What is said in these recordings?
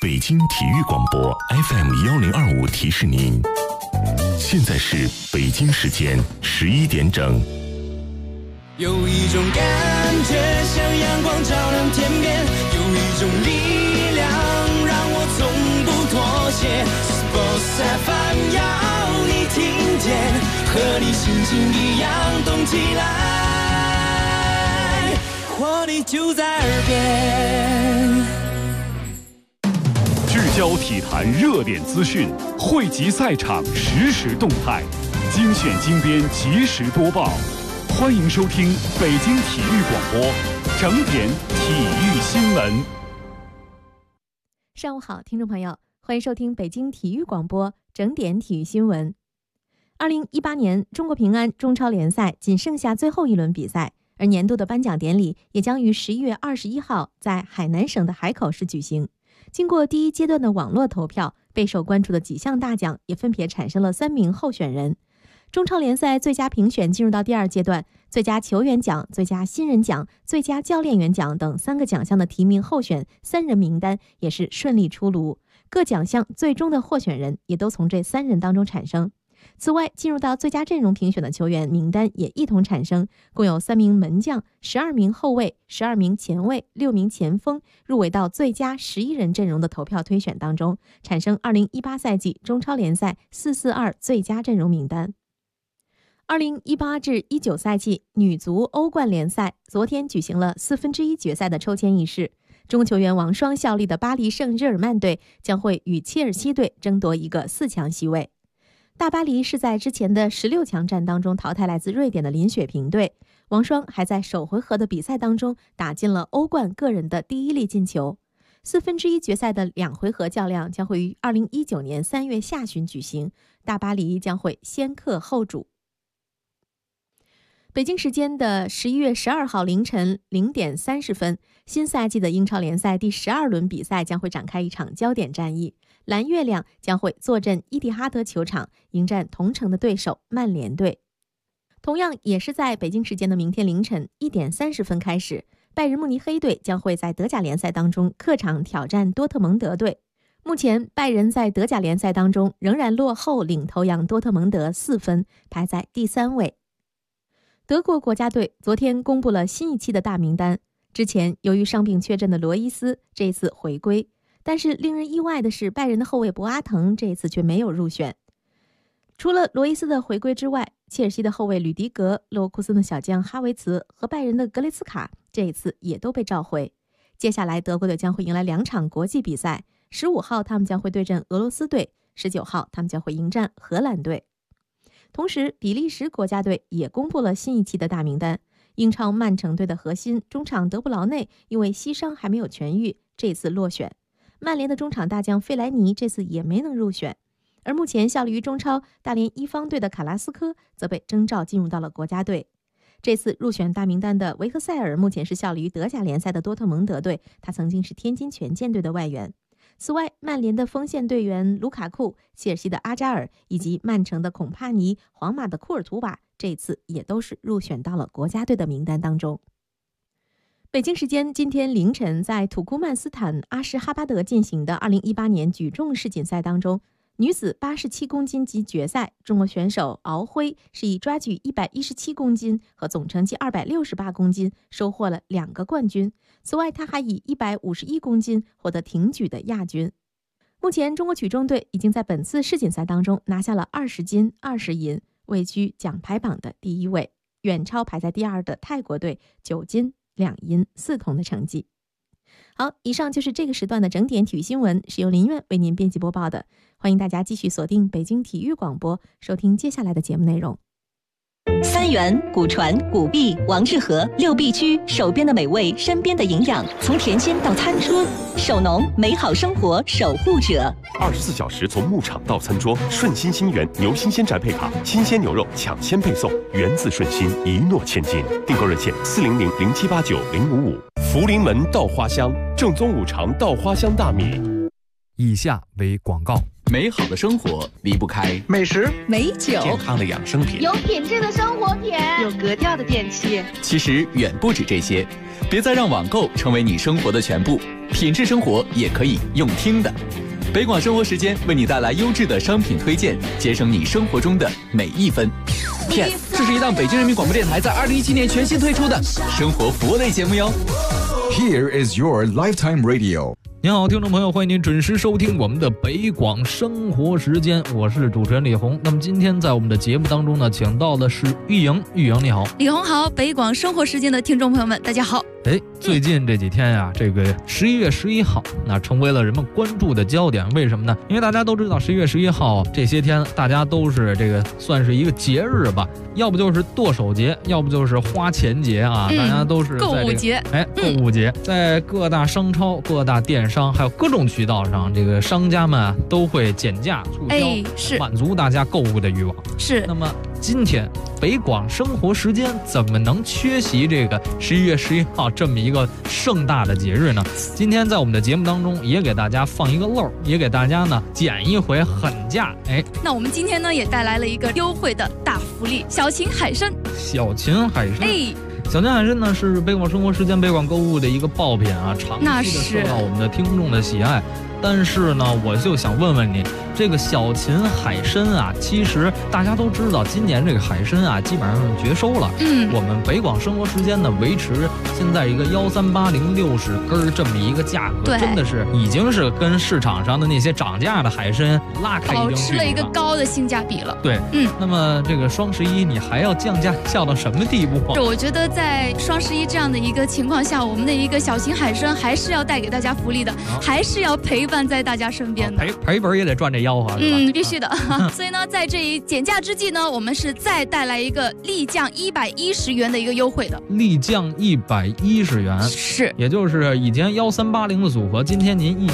北京体育广播 FM1025提示您，现在是北京时间11点整。 有一种感觉像阳光照亮天边，有一种力量让我从不妥协。Sports FM 要你听见，和你心情一样动起来，活力就在耳边。 聚焦体坛热点资讯，汇集赛场实时动态，精选精编及时播报。欢迎收听北京体育广播整点体育新闻。 上午好，听众朋友，欢迎收听北京体育广播整点体育新闻。2018年中国平安中超联赛仅剩下最后一轮比赛，而年度的颁奖典礼也将于11月21号在海南省的海口市举行。经过第一阶段的网络投票，备受关注的几项大奖也分别产生了3名候选人。中超联赛最佳评选进入到第2阶段，最佳球员奖、最佳新人奖、最佳教练员奖等3个奖项的提名候选3人名单也是顺利出炉，各奖项最终的候选人也都从这3人当中产生。此外，进入到最佳阵容评选的球员名单也一同产生，共有3名门将、12名后卫、12名前卫、6名前锋入围到最佳11人阵容的投票推选当中，产生2018赛季中超联赛442最佳阵容名单。2018至19赛季女足欧冠联赛昨天举行了1/4决赛的抽签仪式，中国球员王霜效力的巴黎圣日耳曼队将会与切尔西队争夺一个4强席位。大巴黎是在之前的16强战当中淘汰来自瑞典的林雪平队，王霜还在首回合的比赛当中打进了欧冠个人的第1粒进球。1/4决赛的2回合较量将会于2019年3月下旬举行，大巴黎将会先客后主。北京时间的11月12号凌晨0点30分，新赛季的英超联赛第12轮比赛将会展开一场焦点战役，蓝月亮将会坐镇伊蒂哈德球场迎战同城的对手曼联队。同样也是在北京时间的明天凌晨1点30分开始，拜仁慕尼黑队将会在德甲联赛当中客场挑战多特蒙德队。目前拜仁在德甲联赛当中仍然落后领头羊多特蒙德4分，排在第3位。德国国家队昨天公布了新一期的大名单，之前由于伤病缺阵的罗伊斯这一次回归，但是令人意外的是，拜仁的后卫博阿滕这一次却没有入选。除了罗伊斯的回归之外，切尔西的后卫吕迪格、勒沃库森的小将哈维茨和拜仁的格雷茨卡这一次也都被召回。接下来德国队将会迎来2场国际比赛，15号他们将会对阵俄罗斯队，19号他们将会迎战荷兰队。同时，比利时国家队也公布了新一期的大名单。英超曼城队的核心中场德布劳内因为膝伤还没有痊愈，这次落选。曼联的中场大将费莱尼这次也没能入选。而目前效力于中超大连一方队的卡拉斯科则被征召进入到了国家队。这次入选大名单的维克塞尔目前是效力于德甲联赛的多特蒙德队，他曾经是天津权健队的外援。此外，曼联的锋线队员卢卡库、切尔西的阿扎尔以及曼城的孔帕尼、皇马的库尔图瓦这次也都是入选到了国家队的名单当中。北京时间今天凌晨，在土库曼斯坦阿什哈巴德进行的2018年举重世锦赛当中，女子87公斤级决赛，中国选手敖辉是以抓举117公斤和总成绩268公斤收获了2个冠军。此外，她还以151公斤获得挺举的亚军。目前，中国举重队已经在本次世锦赛当中拿下了20金、20银，位居奖牌榜的第1位，远超排在第2的泰国队9金、2银、4铜的成绩。好，以上就是这个时段的整点体育新闻，是由林苑为您编辑播报的。欢迎大家继续锁定北京体育广播，收听接下来的节目内容。 三元、古传、古碧、王致和6必居，手边的美味，身边的营养，从甜心到餐桌，手农美好生活守护者。 24小时从牧场到餐桌，顺心新源牛新鲜宅配卡，新鲜牛肉抢先配送，源自顺心，一诺千金。订购热线400-0789-055。福临门稻花香，正宗五常稻花香大米。 以下为广告。 美好的生活离不开美食、 美酒、 健康的养生品， 有品质的生活品， 有格调的电器。 其实远不止这些，别再让网购成为你生活的全部，品质生活也可以用听的。北广生活时间为你带来优质的商品推荐，节省你生活中的每一分。PS， 这是一档北京人民广播电台在2017年全新推出的生活服务类节目哟。 Here is your lifetime radio。 您好，听众朋友，欢迎您准时收听我们的北广生活时间，我是主持人李红。那么今天在我们的节目当中呢，请到的是玉莹。玉莹你好。 李红好，北广生活时间的听众朋友们大家好。 最近这几天呀，这个11月11号那成为了人们关注的焦点。为什么呢？因为大家都知道11月11号这些天大家都是这个算是一个节日吧，要不就是剁手节，要不就是花钱节啊，大家都是在、 购物节。 购物节，在各大商超、各大电商还有各种渠道上，这个商家们都会减价促销， 是满足大家购物的欲望。 是。 那么今天北广生活时间怎么能缺席这个11月11号这么一个盛大的节日呢？今天在我们的节目当中也给大家放一个漏，也给大家呢减一回狠价。 那我们今天呢也带来了一个优惠的大福利，小秦海参。 小秦海参。小秦海参呢是北广生活时间北广购物的一个爆品啊，长期的受到我们的听众的喜爱。但是呢，我就想问问你，这个小秦海参啊，其实大家都知道，今年这个海参啊，基本上是绝收了。我们北广生活时间呢，维持现在一个13806根这么一个价格，真的是已经是跟市场上的那些涨价的海参拉开一定距离了， 保持了一个高的性价比了。 对，那么这个双11你还要降价降到什么地步？ 我觉得在双11这样的一个情况下，我们的一个小秦海参还是要带给大家福利的，还是要陪伴在大家身边的。 赔本也得赚这吆喝，是吧？ 必须的。所以呢，在这一减价之际呢，我们是再带来一个立降110元的一个优惠的。 立降110元， 是， 也就是以前1380的组合，今天您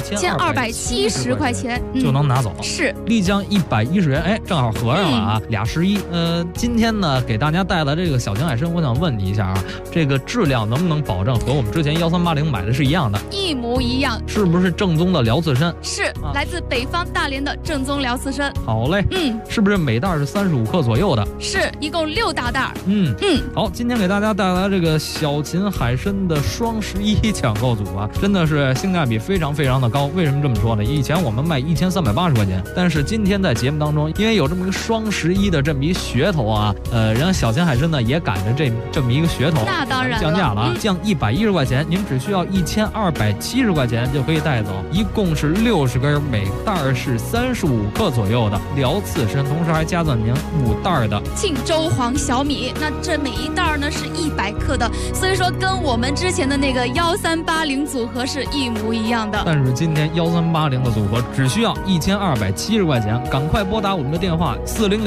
1270块钱就能拿走。 是， 立降110元，正好合上了啊，俩11。今天呢，给大家带来这个小秦海参，我想问你一下啊，这个质量能不能保证和我们之前1380买的是一样的？ 一模一样。 是不是正宗的辽刺参？ 是，来自北方大连的正宗辽刺参。 好嘞，是不是每袋是35克左右的？ 是，一共6大袋。 好，今天给大家带来这个小秦海参的双11抢购组啊，真的是性价比非常非常的高。为什么这么说呢？以前我们卖1380块钱，但是今天在节目当中，因为有这么一个双11的这么一噱头啊，人家小秦海参呢也赶着这么一个噱头， 那当然降价了，降110块钱，您只需要1270块钱就可以带走，一共是60根，每袋是35克左右的辽刺参，同时还加赠您5袋的庆州黄小米。那这每一袋呢是100克的，所以说跟我们之前的那个1380组合是一模一样的。 但是今天1380的组合只需要1270块钱，赶快拨打我们的电话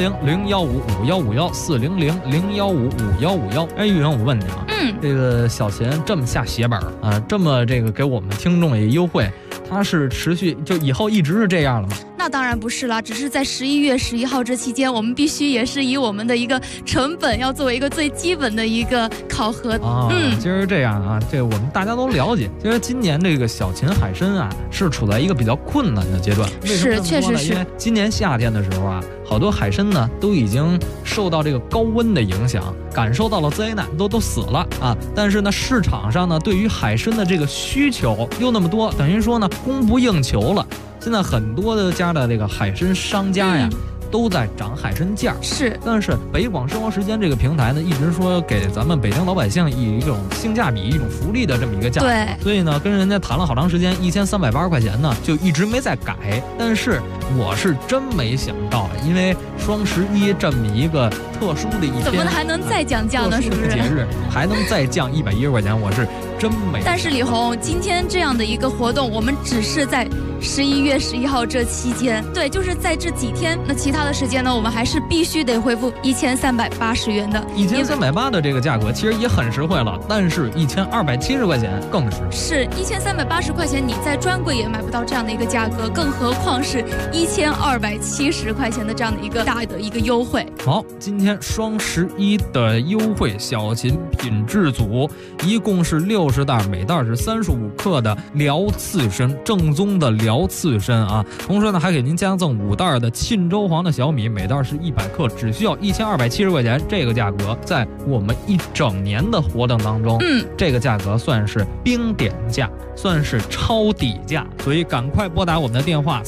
400-015-5151，400-015-5151。玉莹，我问你啊，这个小秦这么下血本啊，这么这个给我们听众也优惠，它是持续就以后一直是这样了吗？ 那当然不是啦，只是在11月11号这期间，我们必须也是以我们的一个成本要作为一个最基本的一个考核。 其实这样啊，这我们大家都了解。其实今年这个小秦海参啊，是处在一个比较困难的阶段。 是，确实是。 因为今年夏天的时候啊，好多海参呢都已经受到这个高温的影响，感受到了灾难，都死了啊。但是呢，市场上呢对于海参的这个需求又那么多，等于说呢供不应求了。现在很多的家的这个海参商家呀，都在涨海参价。 是， 但是北广生活时间这个平台呢，一直说给咱们北京老百姓以一种性价比、一种福利的这么一个价格。 对， 所以呢，跟人家谈了好长时间，1380块钱呢，就一直没再改。但是我是真没想到，因为双11这么一个特殊的一天， 怎么还能再降价呢？是不是？ 节日还能再降110块钱，我是真没。 但是李红，今天这样的一个活动，我们只是在11月11号这期间，对，就是在这几天。那其他的时间呢，我们还是必须得恢复1380元的。 1380的这个价格其实也很实惠了，但是1270块钱更是1380块钱，你在专柜也买不到这样的一个价格，更何况是1270块钱的这样的一个大的一个优惠。 好，今天双11的优惠小秦品质组，一共是60袋，每袋是35克的辽刺参，正宗的辽辽刺参啊。同时呢，还给您加赠5袋的沁州黄的小米，每袋是100克，只需要1270块钱。这个价格在我们一整年的活动当中，这个价格算是冰点价，算是超底价。所以赶快拨打我们的电话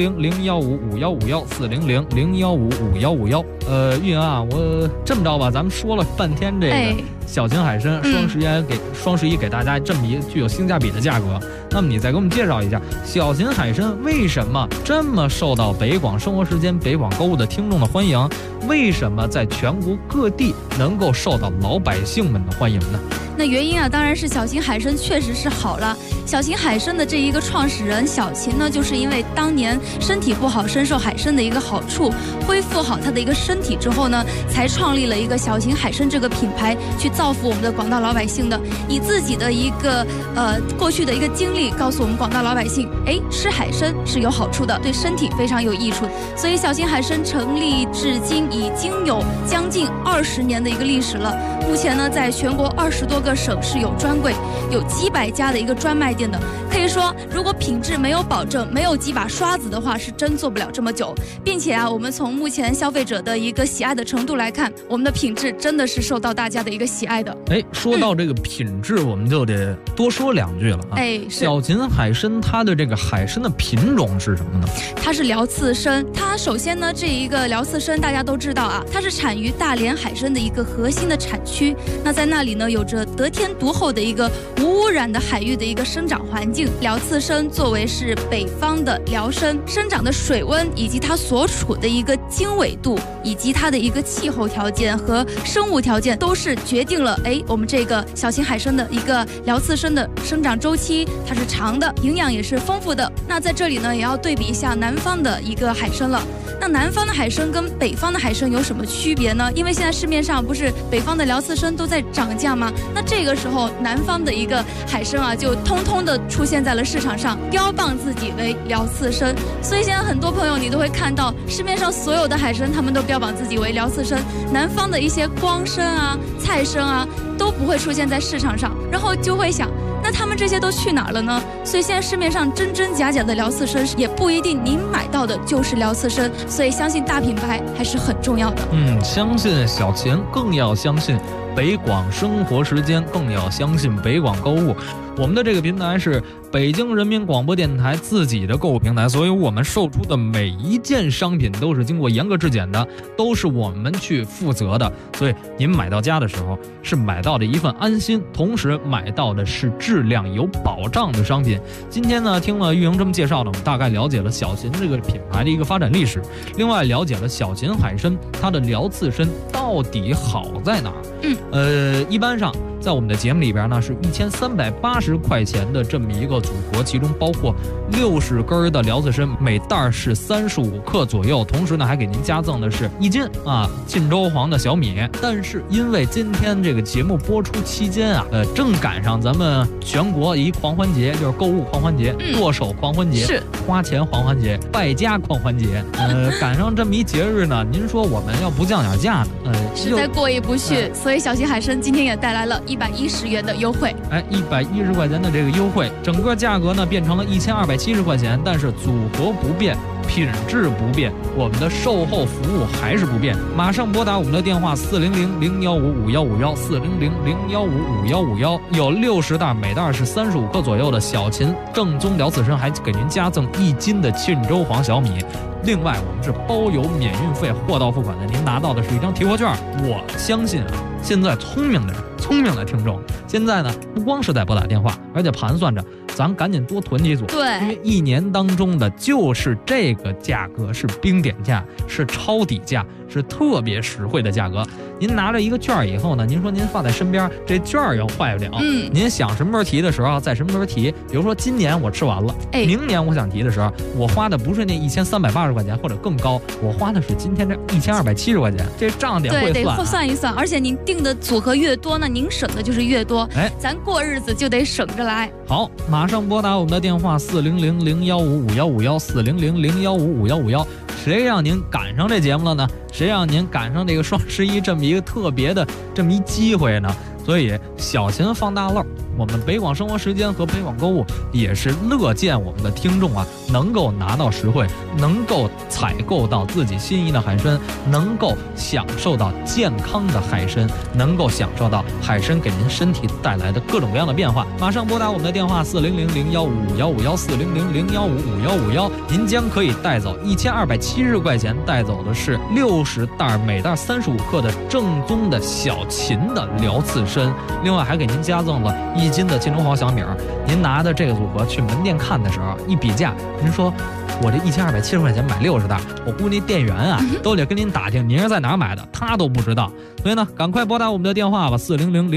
400-015-5151，400-015-5151。玉莹啊，我这么着吧，咱们说了半天这个小秦海参，双11给大家这么一个具有性价比的价格。那么你再给我们介绍一下小秦海参为什么这么受到北广生活时间、北广购物的听众的欢迎？为什么在全国各地能够受到老百姓们的欢迎呢？ 那原因啊，当然是小秦海参确实是好了。小秦海参的这一个创始人小秦呢，就是因为当年身体不好，深受海参的一个好处，恢复好他的一个身体之后呢，才创立了一个小秦海参这个品牌，去造福我们的广大老百姓的。以自己的一个过去的一个经历，告诉我们广大老百姓，吃海参是有好处的，对身体非常有益处。所以小秦海参成立至今已经有将近20年的一个历史了。目前呢，在全国20多个省市有专柜，有几百家的一个专卖店的。可以说，如果品质没有保证，没有几把刷子的话，是真做不了这么久。并且啊，我们从目前消费者的一个喜爱的程度来看，我们的品质真的是受到大家的一个喜爱的。 说到这个品质，我们就得多说2句了啊。小秦海参它的这个海参的品种是什么呢？它是辽刺参。它首先呢，这一个辽刺参大家都知道啊，它是产于大连海参的一个核心的产区。那在那里呢，有着得天独厚的一个无污染的海域的一个生长环境。辽刺参作为是北方的辽参，生长的水温以及它所处的一个经纬度，以及它的一个气候条件和生物条件，都是决定了我们这个小秦海参的一个辽刺参的生长周期，它是长的，营养也是丰富的。那在这里呢，也要对比一下南方的一个海参了。那南方的海参跟北方的海参有什么区别呢？因为现在市面上不是北方的辽刺参都在涨价吗？那这个时候南方的一个海参啊，就通通的出现在了市场上，标榜自己为辽刺参。所以现在很多朋友你都会看到市面上所有的海参，他们都标榜自己为辽刺参，南方的一些光参啊、菜参啊都不会出现在市场上，然后就会想，那他们这些都去哪儿了呢？所以现在市面上真真假假的辽刺参也不一定您买到的就是辽刺参，所以相信大品牌还是很重要的。 相信小秦，更要相信北广生活时间，更要相信北广购物。我们的这个平台是北京人民广播电台自己的购物平台，所以我们售出的每一件商品都是经过严格质检的，都是我们去负责的。所以您买到家的时候是买到的一份安心，同时买到的是质量有保障的商品。今天呢，听了玉莹这么介绍呢，我们大概了解了小秦这个品牌的一个发展历史，另外了解了小秦海参它的辽刺参到底好在哪儿。一般上在我们的节目里边呢，是1380块钱的这么一个组合，其中包括60根的辽刺参，每袋是35克左右，同时呢还给您加赠的是1斤沁州黄的小米。但是因为今天这个节目播出期间正赶上咱们全国一狂欢节，就是购物狂欢节、剁手狂欢节、是花钱狂欢节、败家狂欢节，赶上这么一节日呢，您说我们要不降点价呢， 实在过意不去。所以小秦海参今天也带来了110元的优惠 ，110块钱的这个优惠，整个价格呢变成了1270块钱，但是组合不变，品质不变，我们的售后服务还是不变。马上拨打我们的电话400-015-5151，400-015-5151，有60袋，每袋是35克左右的小秦正宗辽刺参，还给您加赠1斤的沁州黄小米。另外我们是包邮免运费，货到付款的，您拿到的是一张提货券。我相信现在聪明的听众现在呢，不光是在拨打电话，而且盘算着咱赶紧多囤几组， 对， 因为一年当中的就是这个价格是冰点价，是超底价，是特别实惠的价格。您拿着一个券以后呢，您说您放在身边，这券要坏不了，您想什么时候提的时候在什么时候提。比如说今年我吃完了，明年我想提的时候，我花的不是那1380块钱或者更高，我花的是今天这1270块钱，这账得会算， 对，得算一算。而且您定的组合越多，那您省的就是越多，咱过日子就得省着来。 好，马上拨打我们的电话400-015-5151，400-015-5151。谁让您赶上这节目了呢？谁让您赶上这个双11这么一个特别的这么一机会呢？所以小秦放大漏， 我们北广生活时间和北广购物也是乐见我们的听众啊能够拿到实惠，能够采购到自己心仪的海参，能够享受到健康的海参，能够享受到海参给您身体带来的各种各样的变化。马上拨打我们的电话400-015-5551，400-015-5551，您将可以带走1270块钱，带走的是60袋，每袋35克的正宗的小秦的辽刺参，另外还给您加赠了1斤的金龙黄小米。您拿的这个组合去门店看的时候一比价，您说我这1270块钱买60袋，我估计店员啊都得跟您打听您是在哪儿买的，他都不知道。所以呢，赶快拨打我们的电话吧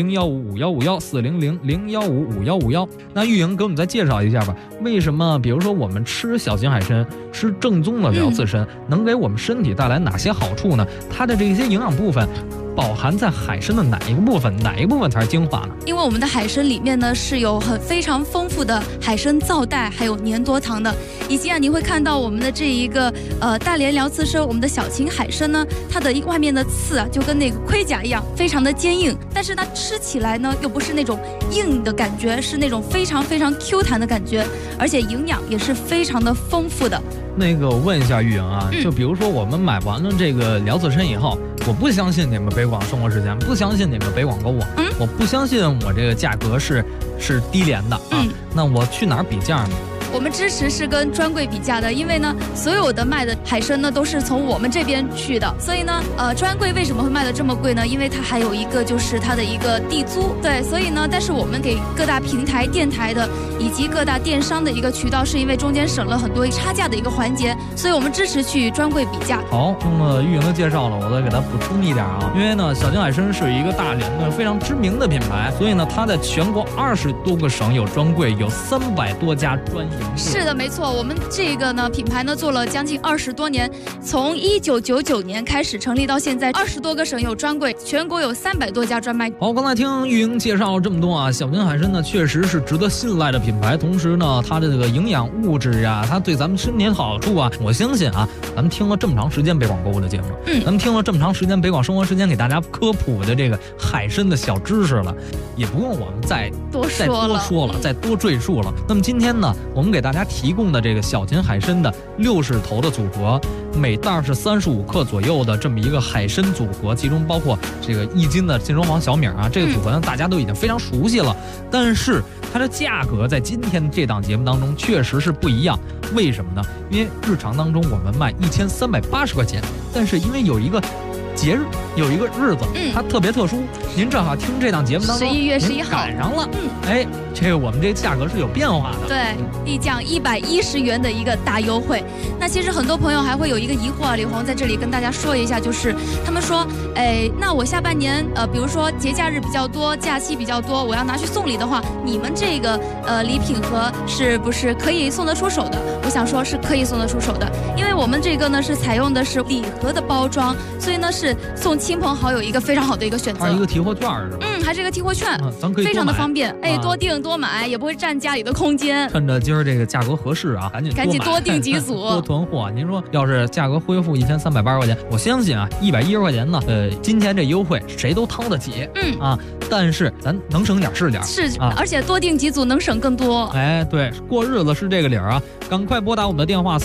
，400-015-5151，400-015-5151。那玉莹给我们再介绍一下吧，为什么比如说我们吃小型海参，吃正宗的辽刺参，能给我们身体带来哪些好处呢？它的这些营养部分饱含在海参的哪一个部分？哪一个部分才是精华呢？ 因为我们的海参里面呢是有非常丰富的海参皂带，还有粘多糖的，以及你会看到我们的这一个大连辽刺参，我们的小秦海参呢，它的外面的刺就跟那个盔甲一样，非常的坚硬，但是它吃起来呢又不是那种硬的感觉，是那种非常非常 Q 弹的感觉，而且营养也是非常的丰富的。 那个我问一下玉莹啊，就比如说我们买完了这个辽刺参以后，我不相信你们北广生活时间，不相信你们北广购物，我不相信我这个价格是低廉的啊，那我去哪儿比价呢？ 我们支持是跟专柜比价的，因为呢，所有的卖的海参呢都是从我们这边去的，所以呢，专柜为什么会卖的这么贵呢？因为它还有一个就是它的一个地租，对，所以呢，但是我们给各大平台、电台的以及各大电商的一个渠道，是因为中间省了很多差价的一个环节，所以我们支持去专柜比价。 好，听了玉莹的介绍了，我再给它补充一点啊，因为呢，小秦海参是一个大连的非常知名的品牌，所以呢，它在全国20多个省有专柜，有300多家专营。 是的，没错，我们这个呢品牌呢做了将近20多年，从1999年开始成立到现在，20多个省有专柜，全国有300多家专卖。 好，刚才听玉莹介绍了这么多啊，小秦海参呢确实是值得信赖的品牌，同时呢它的这个营养物质啊，它对咱们身体的好处啊，我相信啊，咱们听了这么长时间北广购物的节目，咱们听了这么长时间北广生活时间给大家科普的这个海参的小知识了，也不用我们再多说了，再多赘述了。那么今天呢，我们给大家提供的这个小秦海参的60头的组合，每袋是35克左右的这么一个海参组合，其中包括这个1斤的金龙黄小米啊，这个组合呢大家都已经非常熟悉了，但是它的价格在今天这档节目当中确实是不一样。为什么呢？因为日常当中我们卖1380块钱，但是因为有一个节日，有一个日子，它特别特殊，您正好听这档节目当中 11月11号赶上了，这个我们这个价格是有变化的， 对，立降110元的一个大优惠。那其实很多朋友还会有一个疑惑啊，李红在这里跟大家说一下，就是他们说，那我下半年比如说节假日比较多，假期比较多，我要拿去送礼的话，你们这个礼品盒是不是可以送得出手的？我想说是可以送得出手的，因为我们这个呢是采用的是礼盒的包装，所以呢是送亲朋好友一个非常好的一个选择。 还是一个提货券是吧？ 还是一个提货券， 咱可以非常的方便，多订多买，也不会占家里的空间。 趁着今儿这个价格合适啊，赶紧多订几组， 多囤货。您说要是价格恢复1380块钱，我相信啊，110块钱呢，今天这优惠谁都掏得起，但是咱能省点是点， 而且多订几组能省更多。 对，过日子是这个理儿啊，赶快拨打我们的电话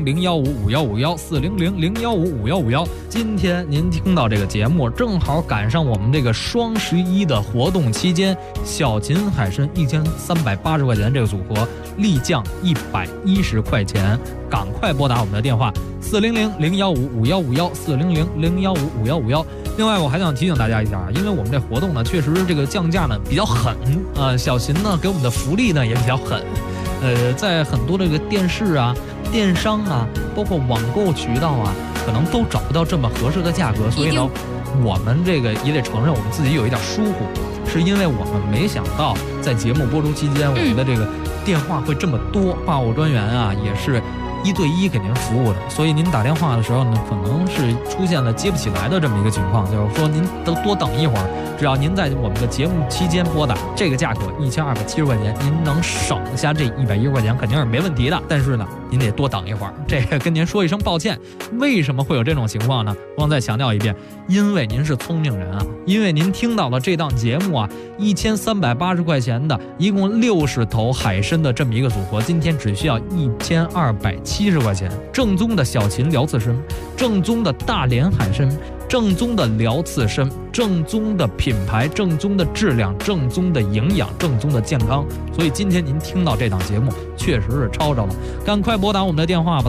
400-015-5151，400-015-5151。今天您听到这个节目，正好赶上我们这个双11的活动期间，小秦海参1380块钱这个组合立降110块钱，赶快拨打我们的电话400-015-5151，400-015-5151。另外我还想提醒大家一下，因为我们这活动呢确实这个降价呢比较狠，小秦呢给我们的福利呢也比较狠，在很多这个电视啊、电商啊，包括网购渠道啊，可能都找不到这么合适的价格，所以呢我们这个也得承认我们自己有一点疏忽，是因为我们没想到在节目播出期间，我们的这个电话会这么多，话务专员啊也是 1对1给您服务的，所以您打电话的时候呢，可能是出现了接不起来的这么一个情况，就是说您都多等一会儿，只要您在我们的节目期间拨打，这个价格1270块钱，您能省下这110块钱肯定是没问题的。但是呢，您得多等一会儿，这个跟您说一声抱歉。为什么会有这种情况呢？我再强调一遍，因为您是聪明人啊，因为您听到了这档节目啊，1380块钱的，一共60头海参的这么一个组合，今天只需要1270块钱，正宗的小秦辽刺参，正宗的大连海参，正宗的辽刺参，正宗的品牌，正宗的质量，正宗的营养，正宗的健康。所以今天您听到这档节目确实是抄着了，赶快拨打我们的电话吧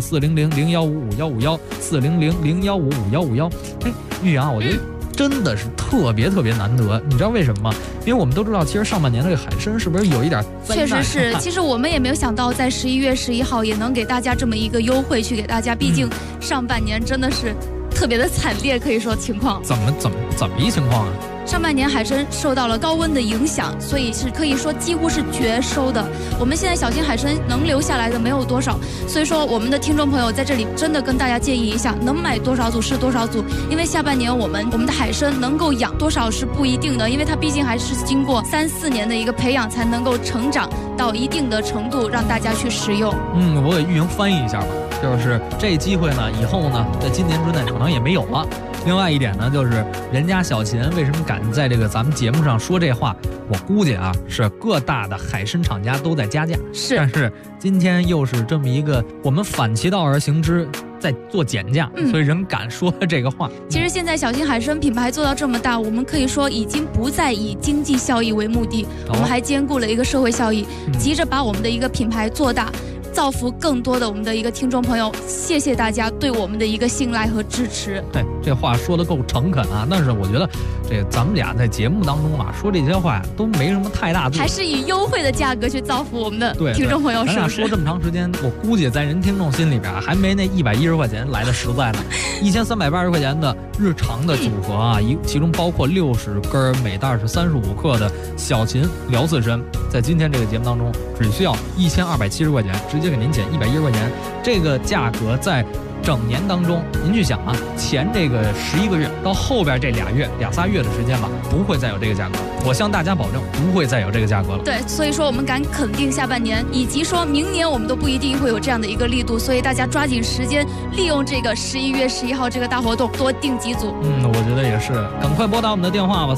，400-015-5151，400-015-5151。玉阳，我觉得真的是特别难得，你知道为什么吗？因为我们都知道，其实上半年这个海参是不是有一点灾难？ 确实是，其实我们也没有想到，在11月11号也能给大家这么一个优惠，去给大家，毕竟上半年真的是特别的惨烈，可以说情况。 怎么一情况啊？ 上半年海参受到了高温的影响，所以是可以说几乎是绝收的。我们现在小型海参能留下来的没有多少，所以说我们的听众朋友在这里真的跟大家建议一下，能买多少组是多少组，因为下半年我们的海参能够养多少是不一定的，因为它毕竟还是经过3-4年的一个培养才能够成长到一定的程度，让大家去食用。 我给玉莹翻译一下吧，就是这机会呢，以后呢，在今年之内可能也没有了。另外一点呢，就是人家小秦为什么敢在这个咱们节目上说这话，我估计啊，是各大的海参厂家都在加价。 是， 但是今天又是这么一个我们反其道而行之，在做减价，所以人敢说这个话。 其实现在小型海参品牌做到这么大，我们可以说已经不再以经济效益为目的，我们还兼顾了一个社会效益，急着把我们的一个品牌做大，造福更多的我们的一个听众朋友。谢谢大家对我们的一个信赖和支持。 这话说得够诚恳啊！但是我觉得这咱们俩在节目当中啊说这些话都没什么太大度， 还是以优惠的价格去造福我们的听众朋友。 咱俩说这么长时间，我估计在人听众心里边还没那110块钱来的实在呢。1380块钱的日常的组合啊，其中包括60根，每袋是35克的小秦辽刺参，在今天这个节目当中只需要1270块钱，直接给您减110块钱。这个价格在整年当中，您去想啊，前这个11个月到后边这2-3月的时间吧，不会再有这个价格。我向大家保证，不会再有这个价格了。 对，所以说我们敢肯定下半年，以及说明年我们都不一定会有这样的一个力度，所以大家抓紧时间，利用这个11月11号这个大活动，多订几组。 我觉得也是，赶快拨打我们的电话吧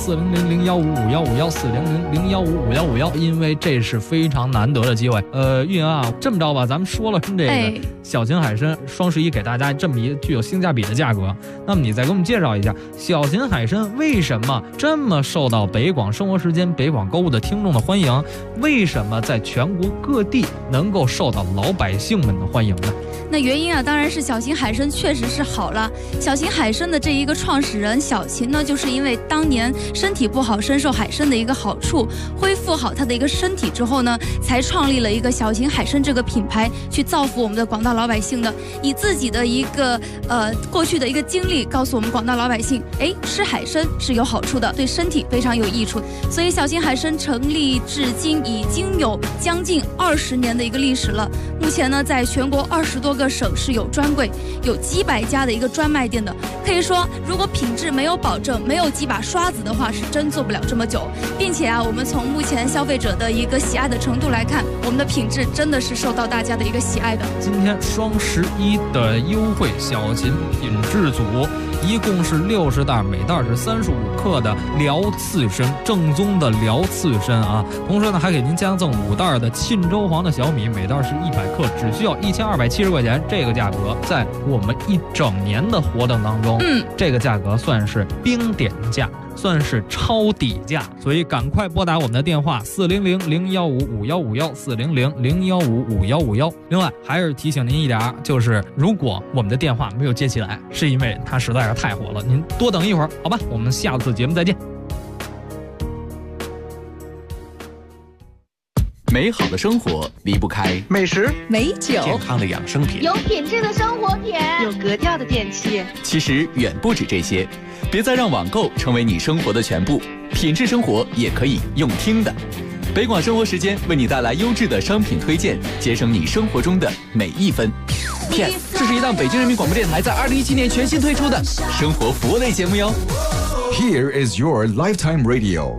，400-015-5151，400-015-5151，因为这是非常难得的机会。运营啊，这么着吧，咱们说了这个小秦海参双11给大家这么一个具有性价比的价格，那么你再给我们介绍一下小秦海参为什么这么受到北广生活时间、北广购物的听众的欢迎？为什么在全国各地能够受到老百姓们的欢迎呢？ 那原因啊，当然是小型海参确实是好了。小型海参的这一个创始人小秦呢，就是因为当年身体不好，深受海参的一个好处，恢复好他的一个身体之后呢，才创立了一个小型海参这个品牌，去造福我们的广大老百姓的。以自己的一个过去的一个经历，告诉我们广大老百姓，吃海参是有好处的，对身体非常有益处。所以小型海参成立至今已经有将近20年的一个历史了。目前呢，在全国20多个省市有专柜，有几百家的一个专卖店的。可以说，如果品质没有保证，没有几把刷子的话，是真做不了这么久。并且啊，我们从目前消费者的一个喜爱的程度来看，我们的品质真的是受到大家的一个喜爱的。 今天双11的优惠小秦品质组，一共是60袋，每袋是35克的辽刺参，正宗的辽刺参啊。同时呢，还给您加赠5袋的沁州黄的小米，每袋是100克，只需要1270块钱。这个价格在我们一整年的活动当中，这个价格算是冰点价，算是超底价，所以赶快拨打我们的电话400-015-5151，400-015-5151。另外还是提醒您一点，就是如果我们的电话没有接起来，是因为它实在是太火了，您多等一会儿，好吧？我们下次节目再见。 美好的生活离不开美食、 美酒、 健康的养生品、 有品质的生活品、 有格调的电器。 其实远不止这些，别再让网购成为你生活的全部，品质生活也可以用听的。北广生活时间为你带来优质的商品推荐，节省你生活中的每一分。 骗，这是一档北京人民广播电台在2017年全新推出的生活服务类节目哟。 Here is your lifetime radio。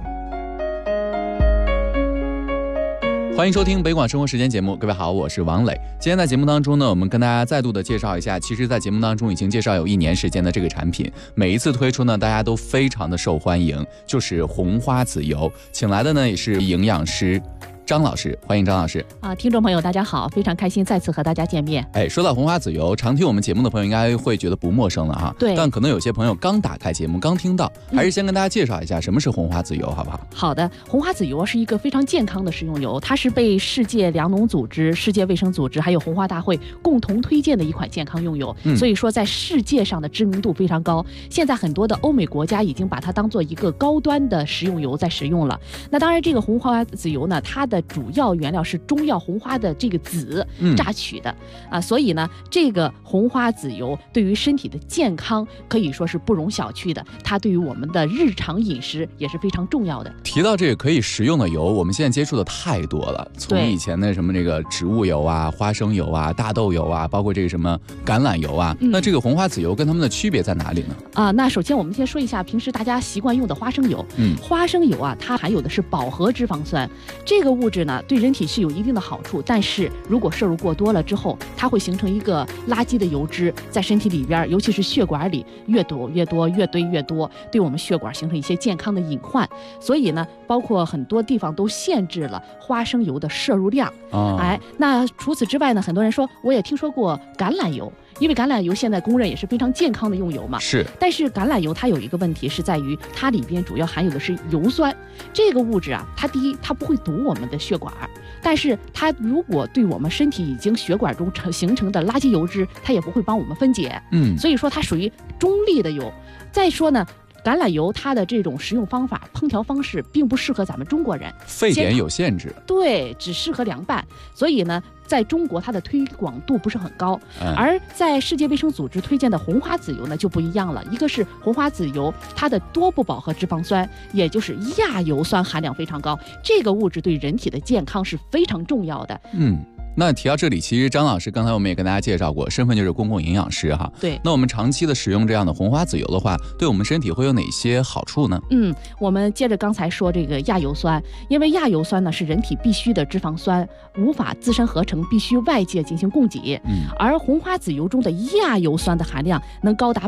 欢迎收听北广生活时间节目，各位好，我是王磊。今天在节目当中呢，我们跟大家再度的介绍一下，其实在节目当中已经介绍有1年时间的这个产品，每一次推出呢，大家都非常的受欢迎，就是红花籽油。请来的呢也是营养师张老师，欢迎张老师听众朋友大家好，非常开心再次和大家见面。 说到红花籽油，常听我们节目的朋友应该会觉得不陌生了哈。 对， 但可能有些朋友刚打开节目刚听到，还是先跟大家介绍一下什么是红花籽油好不好？ 好的，红花籽油是一个非常健康的食用油，它是被世界粮农组织、世界卫生组织还有红花大会共同推荐的一款健康用油，所以说在世界上的知名度非常高。现在很多的欧美国家已经把它当做一个高端的食用油在使用了。那当然这个红花籽油呢，它的主要原料是中药红花的这个籽榨取的所以呢这个红花籽油对于身体的健康可以说是不容小觑的，它对于我们的日常饮食也是非常重要的。 提到这个可以食用的油，我们现在接触的太多了，从以前的什么这个植物油啊、花生油啊、大豆油啊，包括这个什么橄榄油啊，那这个红花籽油跟它们的区别在哪里呢？ 那首先我们先说一下平时大家习惯用的花生油。花生油啊，它含有的是饱和脂肪酸，这个物质呢对人体是有一定的好处，但是如果摄入过多了之后，它会形成一个垃圾的油脂在身体里边，尤其是血管里越堵越多，越堆越多，对我们血管形成一些健康的隐患。所以呢包括很多地方都限制了花生油的摄入量。那除此之外呢，很多人说我也听说过橄榄油，因为橄榄油现在公认也是非常健康的用油嘛。 是。 但是橄榄油它有一个问题是在于它里边主要含有的是油酸，这个物质啊，它第一它不会堵我们的血管，但是它如果对我们身体已经血管中形成的垃圾油脂，它也不会帮我们分解。所以说它属于中立的油。再说呢，橄榄油它的这种食用方法、烹调方式并不适合咱们中国人， 沸点有限制。 对，只适合凉拌。所以呢在中国它的推广度不是很高，而在世界卫生组织推荐的红花籽油呢就不一样了。一个是红花籽油它的多不饱和脂肪酸，也就是亚油酸含量非常高，这个物质对人体的健康是非常重要的。 那提到这里，其实张老师刚才我们也跟大家介绍过，身份就是公共营养师哈。 对。 那我们长期的使用这样的红花籽油的话，对我们身体会有哪些好处呢？ 我们接着刚才说这个亚油酸，因为亚油酸呢是人体必需的脂肪酸，无法自身合成，必须外界进行供给。而红花籽油中的亚油酸的含量能高达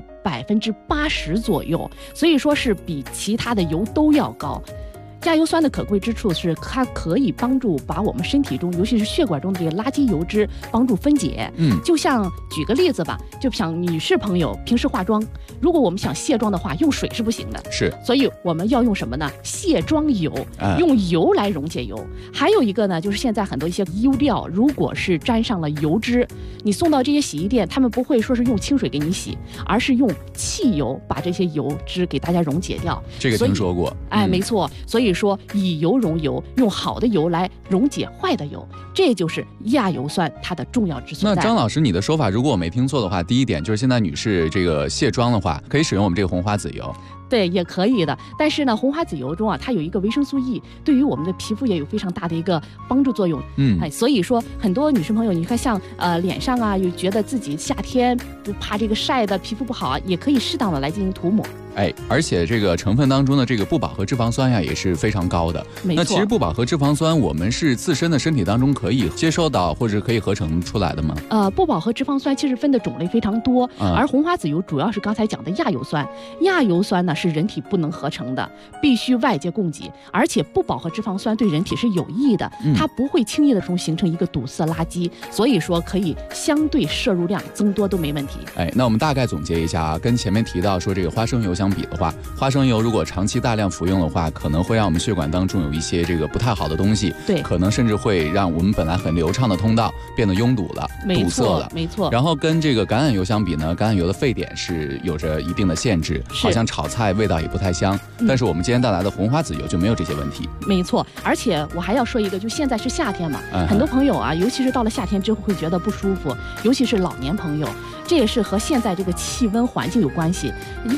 80%左右，所以说是比其他的油都要高。亚油酸的可贵之处是它可以帮助把我们身体中尤其是血管中的这个垃圾油脂帮助分解。就像举个例子吧，就像女士朋友平时化妆，如果我们想卸妆的话，用水是不行的， 是， 所以我们要用什么呢？卸妆油，用油来溶解油。还有一个呢，就是现在很多一些衣料如果是沾上了油脂，你送到这些洗衣店，他们不会说是用清水给你洗，而是用汽油把这些油脂给大家溶解掉。 这个听说过。 没错，所以说以油溶油，用好的油来溶解坏的油，这就是亚油酸它的重要之所在。 那张老师，你的说法如果我没听错的话，第一点就是现在女士这个卸妆的话，可以使用我们这个红花籽油。 对，也可以的。但是呢，红花籽油中啊，它有一个维生素 E， 对于我们的皮肤也有非常大的一个帮助作用。所以说很多女生朋友，你看像脸上啊，又觉得自己夏天怕这个晒的皮肤不好啊，也可以适当的来进行涂抹。 而且这个成分当中的这个不饱和脂肪酸呀也是非常高的。那其实不饱和脂肪酸我们是自身的身体当中可以接收到或者可以合成出来的吗？ 不饱和脂肪酸其实分的种类非常多，而红花籽油主要是刚才讲的亚油酸。亚油酸呢是人体不能合成的，必须外界供给，而且不饱和脂肪酸对人体是有益的，它不会轻易的中形成一个堵塞垃圾，所以说可以相对摄入量增多都没问题。 那我们大概总结一下啊，跟前面提到说这个花生油相比的话，花生油如果长期大量服用的话，可能会让我们血管当中有一些这个不太好的东西， 对， 可能甚至会让我们本来很流畅的通道变得拥堵了，堵塞了， 没错。 然后跟这个橄榄油相比呢，橄榄油的沸点是有着一定的限制，好像炒菜味道也不太香。但是我们今天带来的红花籽油就没有这些问题。 没错，而且我还要说一个，就现在是夏天嘛，很多朋友啊，尤其是到了夏天之后会觉得不舒服，尤其是老年朋友，这也是和现在这个气温环境有关系。一个是现在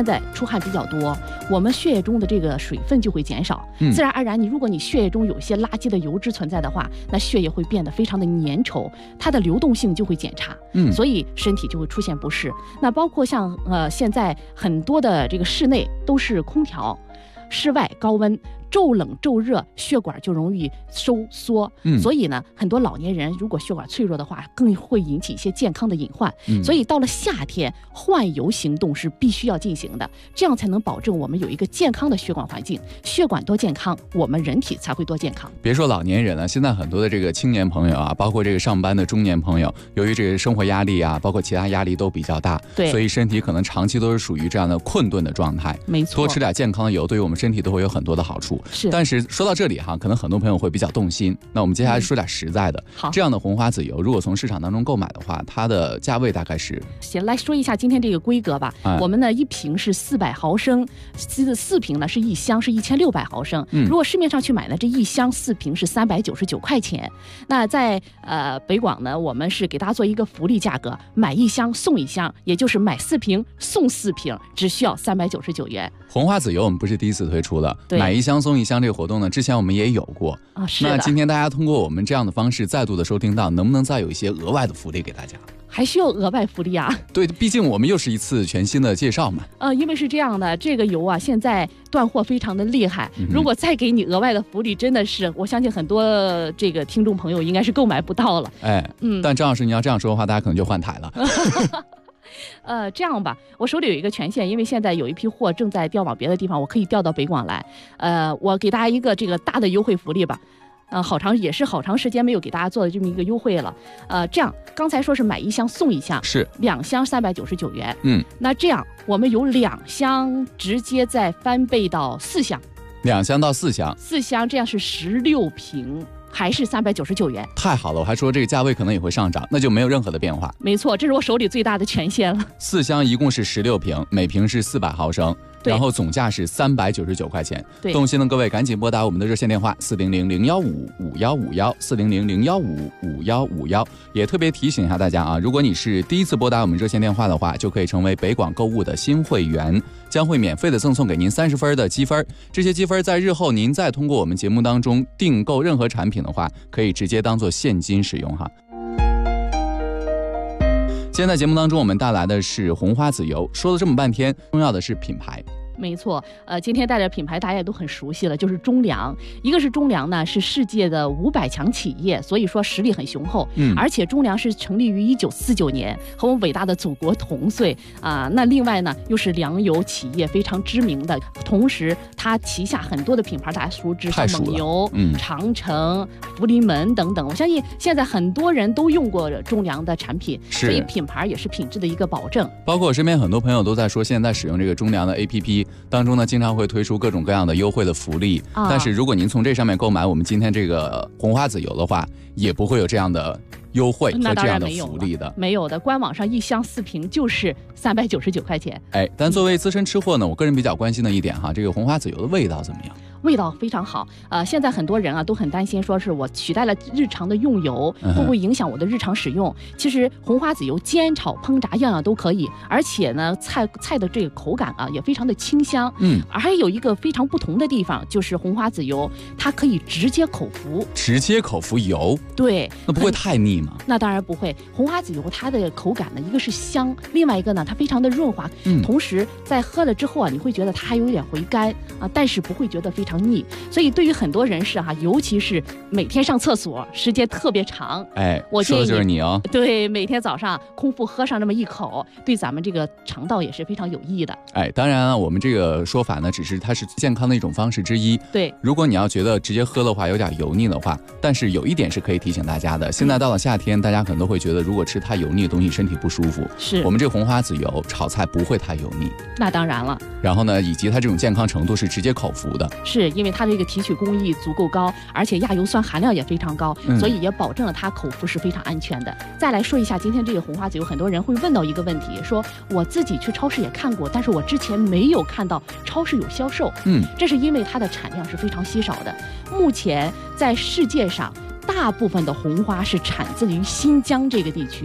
在出汗比较多，我们血液中的这个水分就会减少，自然而然如果你血液中有一些垃圾的油脂存在的话，那血液会变得非常的粘稠，它的流动性就会减差，所以身体就会出现不适。那包括像现在很多的这个室内都是空调，室外高温，骤冷骤热，血管就容易收缩，所以呢，很多老年人如果血管脆弱的话，更会引起一些健康的隐患。所以到了夏天，换油行动是必须要进行的，这样才能保证我们有一个健康的血管环境。血管多健康，我们人体才会多健康。 别说老年人了，现在很多的这个青年朋友啊，包括这个上班的中年朋友，由于这个生活压力啊，包括其他压力都比较大，对，所以身体可能长期都是属于这样的困顿的状态。没错，多吃点健康的油，对于我们身体都会有很多的好处。是，但是说到这里哈，可能很多朋友会比较动心。那我们接下来说点实在的。好，这样的红花籽油，如果从市场当中购买的话，它的价位大概是？ 行，来说一下今天这个规格吧。我们呢，一瓶是400毫升，4瓶呢是一箱是1600毫升。如果市面上去买呢，这一箱4瓶是399块钱。那在北广呢，我们是给大家做一个福利价格，买一箱送一箱，也就是买4瓶送4瓶，只需要399元。 红花籽油我们不是第一次推出了，买一箱送一箱这个活动呢，之前我们也有过啊。是的。那今天大家通过我们这样的方式再度的收听到，能不能再有一些额外的福利给大家？ 还需要额外福利啊？ 对，毕竟我们又是一次全新的介绍嘛。 因为是这样的，这个油啊，现在断货非常的厉害。如果再给你额外的福利，真的是我相信很多这个听众朋友应该是购买不到了。 但张老师你要这样说的话，大家可能就换台了。 这样吧，我手里有一个权限，因为现在有一批货正在调往别的地方，我可以调到北广来。我给大家一个这个大的优惠福利吧。好长时间没有给大家做的这么一个优惠了。这样刚才说是买一箱送一箱，是2箱399元。那这样我们有2箱直接再翻倍到4箱 ，2箱到4箱 ，4箱这样是16瓶。还是399元， 太好了！我还说这个价位可能也会上涨，那就没有任何的变化。 没错，这是我手里最大的权限了。 4箱一共是16瓶，每瓶是400毫升，然后总价是399块钱。动心的各位赶紧拨打我们的热线电话400-015-5151，400-015-5151。也特别提醒一下大家啊，如果你是第一次拨打我们热线电话的话，就可以成为北广购物的新会员，将会免费的赠送给您30分的积分。这些积分在日后您再通过我们节目当中订购任何产品的话，可以直接当做现金使用哈。今天在节目当中我们带来的是红花籽油，说了这么半天，重要的是品牌。 没错，今天带的品牌大家也都很熟悉了，就是中粮。一个是中粮呢，是世界的500强企业，所以说实力很雄厚。而且中粮是成立于1949年，和我们伟大的祖国同岁啊。那另外呢，又是粮油企业非常知名的，同时它旗下很多的品牌大家熟知，像蒙牛、长城、福临门等等。我相信现在很多人都用过中粮的产品，所以品牌也是品质的一个保证。 包括我身边很多朋友都在说，现在使用这个中粮的 APP。当中呢，经常会推出各种各样的优惠的福利，但是如果您从这上面购买我们今天这个红花籽油的话，也不会有这样的优惠和这样的福利的。 没有的，官网上一箱4瓶就是399块钱。 但作为资深吃货呢，我个人比较关心的一点哈，这个红花籽油的味道怎么样？ 味道非常好。现在很多人啊都很担心，说是我取代了日常的用油，会不会影响我的日常使用？其实红花籽油煎炒烹炸样样都可以，而且呢菜的这个口感啊也非常的清香。还有一个非常不同的地方，就是红花籽油它可以直接口服。 直接口服油？ 对。 那不会太腻吗？ 那当然不会。红花籽油它的口感呢，一个是香，另外一个呢它非常的润滑，同时在喝了之后啊，你会觉得它还有点回甘啊，但是不会觉得非常腻。所以对于很多人士哈，尤其是每天上厕所时间特别长，我建议说的就是你哦。对，每天早上空腹喝上那么一口，对咱们这个肠道也是非常有益的。 当然我们这个说法呢，只是它是健康的一种方式之一。 对， 如果你要觉得直接喝的话有点油腻的话，但是有一点是可以提醒大家的，现在到了夏天，大家可能都会觉得如果吃太油腻的东西身体不舒服。是，我们这个红花籽油炒菜不会太油腻。 那当然了。 然后呢，以及它这种健康程度是直接口服的。 是因为它这个提取工艺足够高，而且亚油酸含量也非常高，所以也保证了它口服是非常安全的。再来说一下今天这个红花籽油，很多人会问到一个问题，说我自己去超市也看过，但是我之前没有看到超市有销售。这是因为它的产量是非常稀少的。目前在世界上大部分的红花是产自于新疆这个地区。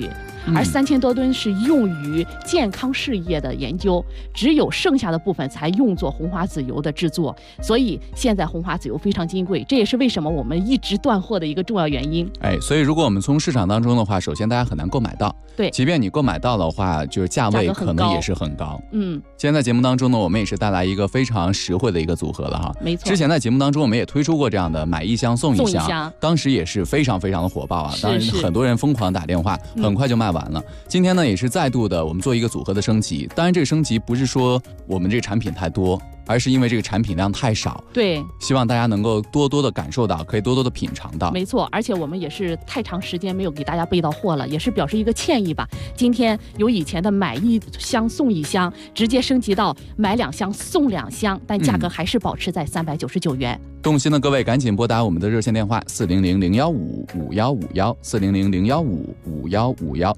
而3000多吨是用于健康事业的研究，只有剩下的部分才用作红花籽油的制作。所以现在红花籽油非常金贵，这也是为什么我们一直断货的一个重要原因。 所以如果我们从市场当中的话，首先大家很难购买到， 对， 即便你购买到的话，就是价位可能也是很高。今天在节目当中呢，我们也是带来一个非常实惠的一个组合了哈。 没错， 之前在节目当中我们也推出过这样的买一箱送一箱，当时也是非常非常的火爆啊，当然很多人疯狂打电话，很快就卖完了。今天呢也是再度的我们做一个组合的升级，当然这个升级不是说我们这个产品太多，而是因为这个产品量太少， 对， 希望大家能够多多的感受到，可以多多的品尝到。 没错，而且我们也是太长时间没有给大家备到货了，也是表示一个歉意吧。今天由以前的买1箱送1箱，直接升级到买2箱送2箱，但价格还是保持在399元。 动心的各位赶紧拨打我们的热线电话400-015-5151，400-015-5151。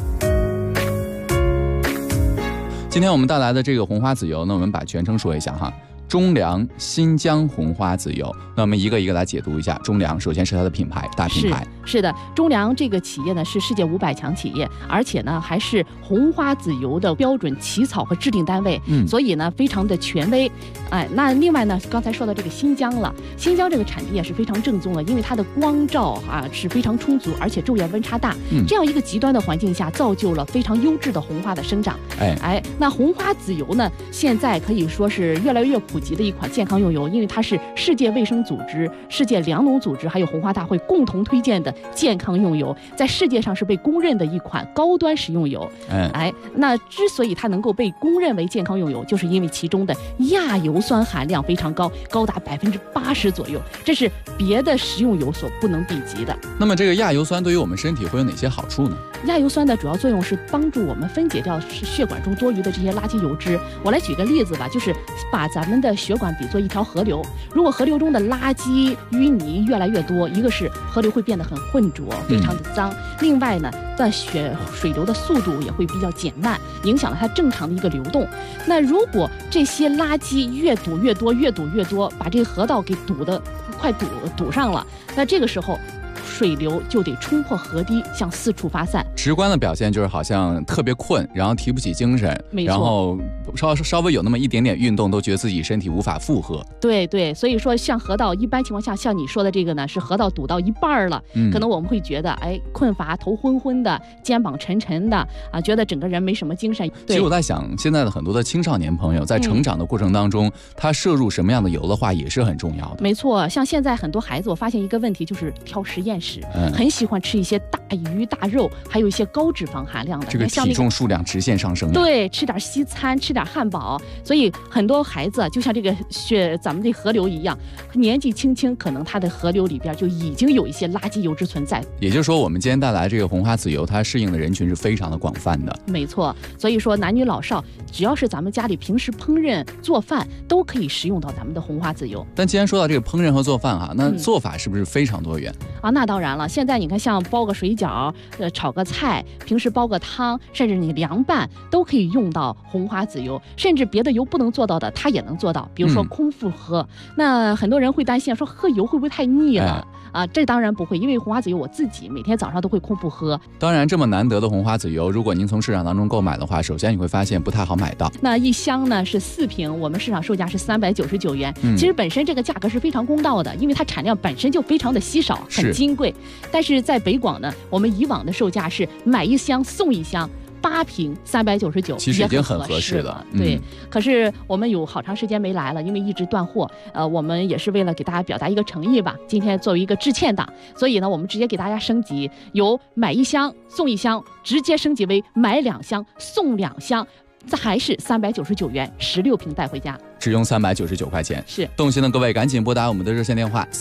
今天我们带来的这个红花籽油呢，我们把全称说一下哈，中粮新疆红花籽油。那我们一个一个来解读一下。中粮首先是它的品牌，大品牌。 是的，中粮这个企业呢是世界500强企业，而且呢还是红花籽油的标准起草和制定单位，所以呢非常的权威。那另外呢，刚才说到这个新疆了，新疆这个产地也是非常正宗的，因为它的光照是非常充足，而且昼夜温差大，这样一个极端的环境下，造就了非常优质的红花的生长。那红花籽油呢，现在可以说是越来越普及的一款健康用油，因为它是世界卫生组织、世界粮农组织还有红花大会共同推荐的健康用油，在世界上是被公认的一款高端食用油。那之所以它能够被公认为健康用油，就是因为其中的亚油酸含量非常高，高达80%左右，这是别的食用油所不能比及的。 那么这个亚油酸对于我们身体会有哪些好处呢？ 亚油酸的主要作用是帮助我们分解掉血管中多余的这些垃圾油脂。我来举个例子吧，就是把咱们的血管比作一条河流，如果河流中的垃圾淤泥越来越多，一个是河流会变得很浑浊，非常的脏，另外呢，水流的速度也会比较减慢，影响了它正常的一个流动。那如果这些垃圾越堵越多，把这个河道给快堵上了，那这个时候水流就得冲破河堤，向四处发散。 直观的表现就是好像特别困，然后提不起精神，然后稍微有那么一点点运动，都觉得自己身体无法负荷。 对，所以说像河道一般情况下，像你说的这个呢，是河道堵到一半了，可能我们会觉得困乏、头昏昏的、肩膀沉沉的觉得整个人没什么精神。 其实我在想，现在的很多的青少年朋友在成长的过程当中，他摄入什么样的油的话也是很重要的。 没错，像现在很多孩子，我发现一个问题，就是挑实验室，很喜欢吃一些大鱼大肉，还有一些高脂肪含量的， 这个体重数量直线上升。 对，吃点西餐，吃点汉堡，所以很多孩子就像这个咱们这河流一样，年纪轻轻，可能他的河流里边就已经有一些垃圾油脂存在。 也就是说，我们今天带来这个红花籽油，它适应的人群是非常的广泛的。 没错，所以说男女老少，只要是咱们家里平时烹饪做饭，都可以食用到咱们的红花籽油。 但既然说到这个烹饪和做饭那做法是不是非常多元那当然了，现在你看，像包个水饺、炒个菜，平时煲个汤，甚至你凉拌，都可以用到红花籽油，甚至别的油不能做到的，它也能做到。比如说空腹喝，那很多人会担心说喝油会不会太腻了这当然不会，因为红花籽油我自己每天早上都会空腹喝。 当然，这么难得的红花籽油，如果您从市场当中购买的话，首先你会发现不太好买到。 那一箱呢是4瓶，我们市场售价是399元。其实本身这个价格是非常公道的，因为它产量本身就非常的稀少，很金贵。但是在北广呢，我们以往的售价是买1箱送1箱。8瓶399， 其实已经很合适了。 对，可是我们有好长时间没来了，因为一直断货。我们也是为了给大家表达一个诚意吧。今天作为一个致歉档，所以呢，我们直接给大家升级，由买1箱送1箱，直接升级为买2箱送2箱，这还是399元，16瓶带回家， 只用399块钱。 是， 动心的各位赶紧拨打我们的热线电话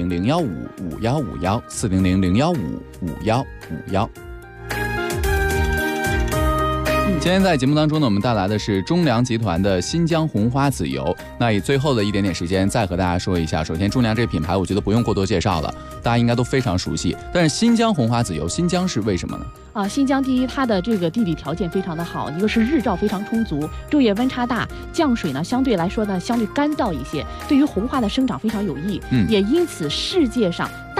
400-015-5151，400-015-5151。今天在节目当中呢，我们带来的是中粮集团的新疆红花籽油。那以最后的一点点时间，再和大家说一下。首先，中粮这个品牌，我觉得不用过多介绍了，大家应该都非常熟悉。但是新疆红花籽油，新疆是为什么呢？ 新疆第一，它的这个地理条件非常的好，一个是日照非常充足，昼夜温差大，降水呢相对来说呢相对干燥一些，对于红花的生长非常有益。也因此世界上大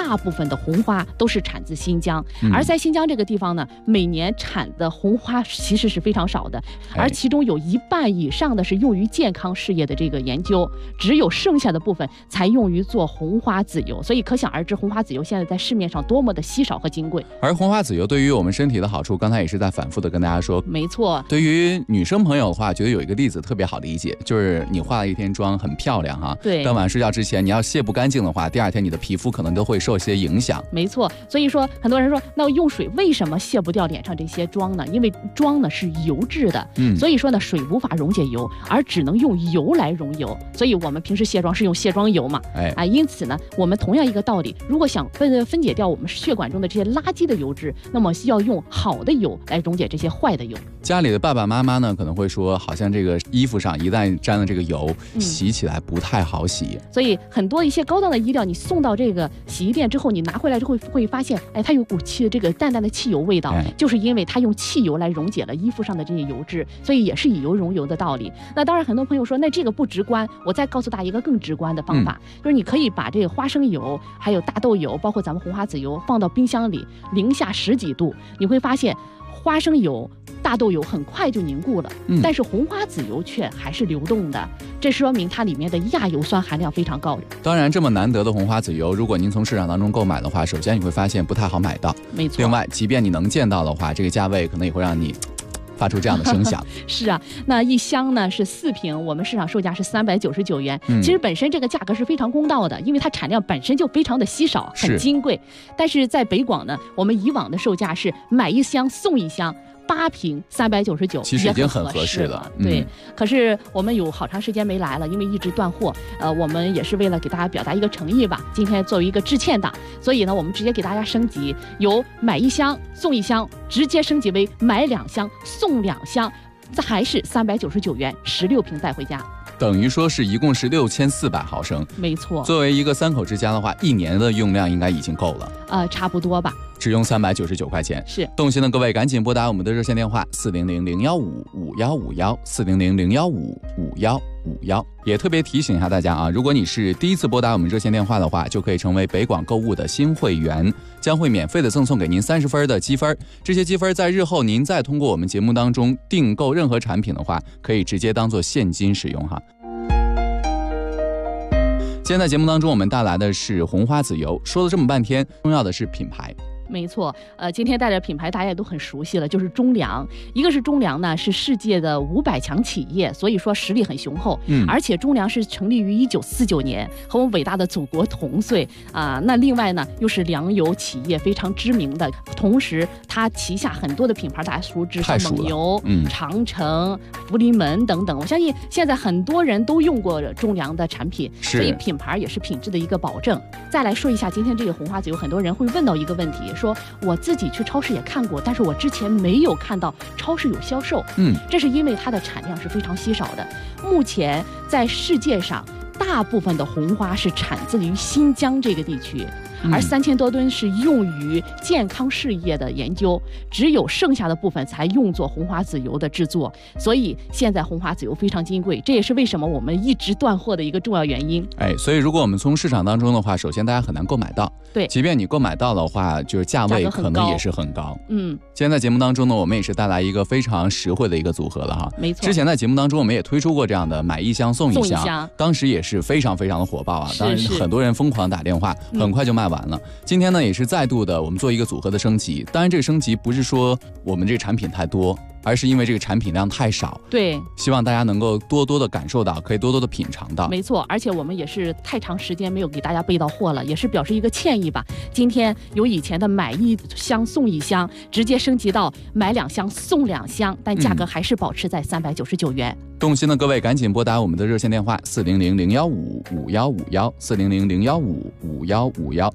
大部分的红花都是产自新疆，而在新疆这个地方呢，每年产的红花其实是非常少的，而其中有1半以上的是用于健康事业的这个研究，只有剩下的部分才用于做红花籽油，所以可想而知红花籽油现在在市面上多么的稀少和金贵。 而红花籽油对于我们身体的好处，刚才也是在反复的跟大家说。 没错， 对于女生朋友的话，觉得有一个例子特别好理解，就是你化了一天妆很漂亮哈， 对， 当晚睡觉之前你要卸不干净的话，第2天你的皮肤可能都会受一些影响。 没错，所以说很多人说，那用水为什么卸不掉脸上这些妆呢？因为妆呢是油质的，所以说呢水无法溶解油，而只能用油来溶油，所以我们平时卸妆是用卸妆油嘛，因此呢我们同样一个道理，如果想分解掉我们血管中的这些垃圾的油脂，那么要用好的油来溶解这些坏的油。 家里的爸爸妈妈呢可能会说，好像这个衣服上一旦沾了这个油，洗起来不太好洗， 所以很多一些高档的衣料你送到这个洗衣店之后，你拿回来之后会发现，它有股这个淡淡的汽油味道，就是因为它用汽油来溶解了衣服上的这些油脂，所以也是以油溶油的道理。那当然很多朋友说，那这个不直观，我再告诉大家一个更直观的方法，就是你可以把这个花生油还有大豆油包括咱们红花籽油放到冰箱里零下10几度，你会发现花生油大豆油很快就凝固了，但是红花籽油却还是流动的，这说明它里面的亚油酸含量非常高。 当然这么难得的红花籽油，如果您从市场当中购买的话，首先你会发现不太好买到， 没错。 另外即便你能见到的话，这个价位可能也会让你发出这样的声响。 是啊，那一箱呢是4瓶，我们市场售价是399元，其实本身这个价格是非常公道的，因为它产量本身就非常的稀少，很金贵。但是在北广呢，我们以往的售价是买1箱送1箱，8瓶399， 其实已经很合适了。 对，可是我们有好长时间没来了，因为一直断货。我们也是为了给大家表达一个诚意吧，今天作为一个致歉档，所以呢，我们直接给大家升级，由买1箱送1箱，直接升级为买2箱送2箱，还是399元，16瓶带回家。 等于说是一共是6400毫升， 没错。 作为一个3口之家的话，1年的用量应该已经够了。 差不多吧。 只用399块钱。 是， 动心的各位赶紧拨打我们的热线电话400-015-5151，400-015-5151。也特别提醒一下大家啊，如果你是第一次拨打我们热线电话的话，就可以成为北广购物的新会员，将会免费的赠送给您30分的积分。这些积分在日后您再通过我们节目当中订购任何产品的话，可以直接当做现金使用哈。今天在节目当中我们带来的是红花籽油，说了这么半天，重要的是品牌。 没错，今天带着品牌大家也都很熟悉了，就是中粮。一个是中粮呢，是世界的500强企业，所以说实力很雄厚。而且中粮是成立于1949年，和我们伟大的祖国同岁啊。那另外呢，又是粮油企业非常知名的，同时它旗下很多的品牌大家熟知，像蒙牛、长城、福临门等等。我相信现在很多人都用过中粮的产品，所以品牌也是品质的一个保证。再来说一下今天这个红花籽油，很多人会问到一个问题，说我自己去超市也看过，但是我之前没有看到超市有销售。这是因为它的产量是非常稀少的。目前在世界上，大部分的红花是产自于新疆这个地区，而3000多吨是用于健康事业的研究，只有剩下的部分才用作红花籽油的制作。所以现在红花籽油非常金贵，这也是为什么我们一直断货的一个重要原因。 所以如果我们从市场当中的话，首先大家很难购买到。 对， 即便你购买到的话，就是价位可能也是很高。今天在节目当中呢，我们也是带来一个非常实惠的一个组合了哈。 没错。 之前在节目当中我们也推出过这样的买1箱送1箱，当时也是非常非常的火爆啊。当然很多人疯狂打电话，很快就卖完了。今天呢也是再度的我们做一个组合的升级，当然这个升级不是说我们这个产品太多，而是因为这个产品量太少。 对， 希望大家能够多多的感受到，可以多多的品尝到。 没错，而且我们也是太长时间没有给大家备到货了，也是表示一个歉意吧。今天由以前的买1箱送1箱，直接升级到买2箱送2箱，但价格还是保持在399元。 动心的各位赶紧拨打我们的热线电话400-015-5151，400-015-5151。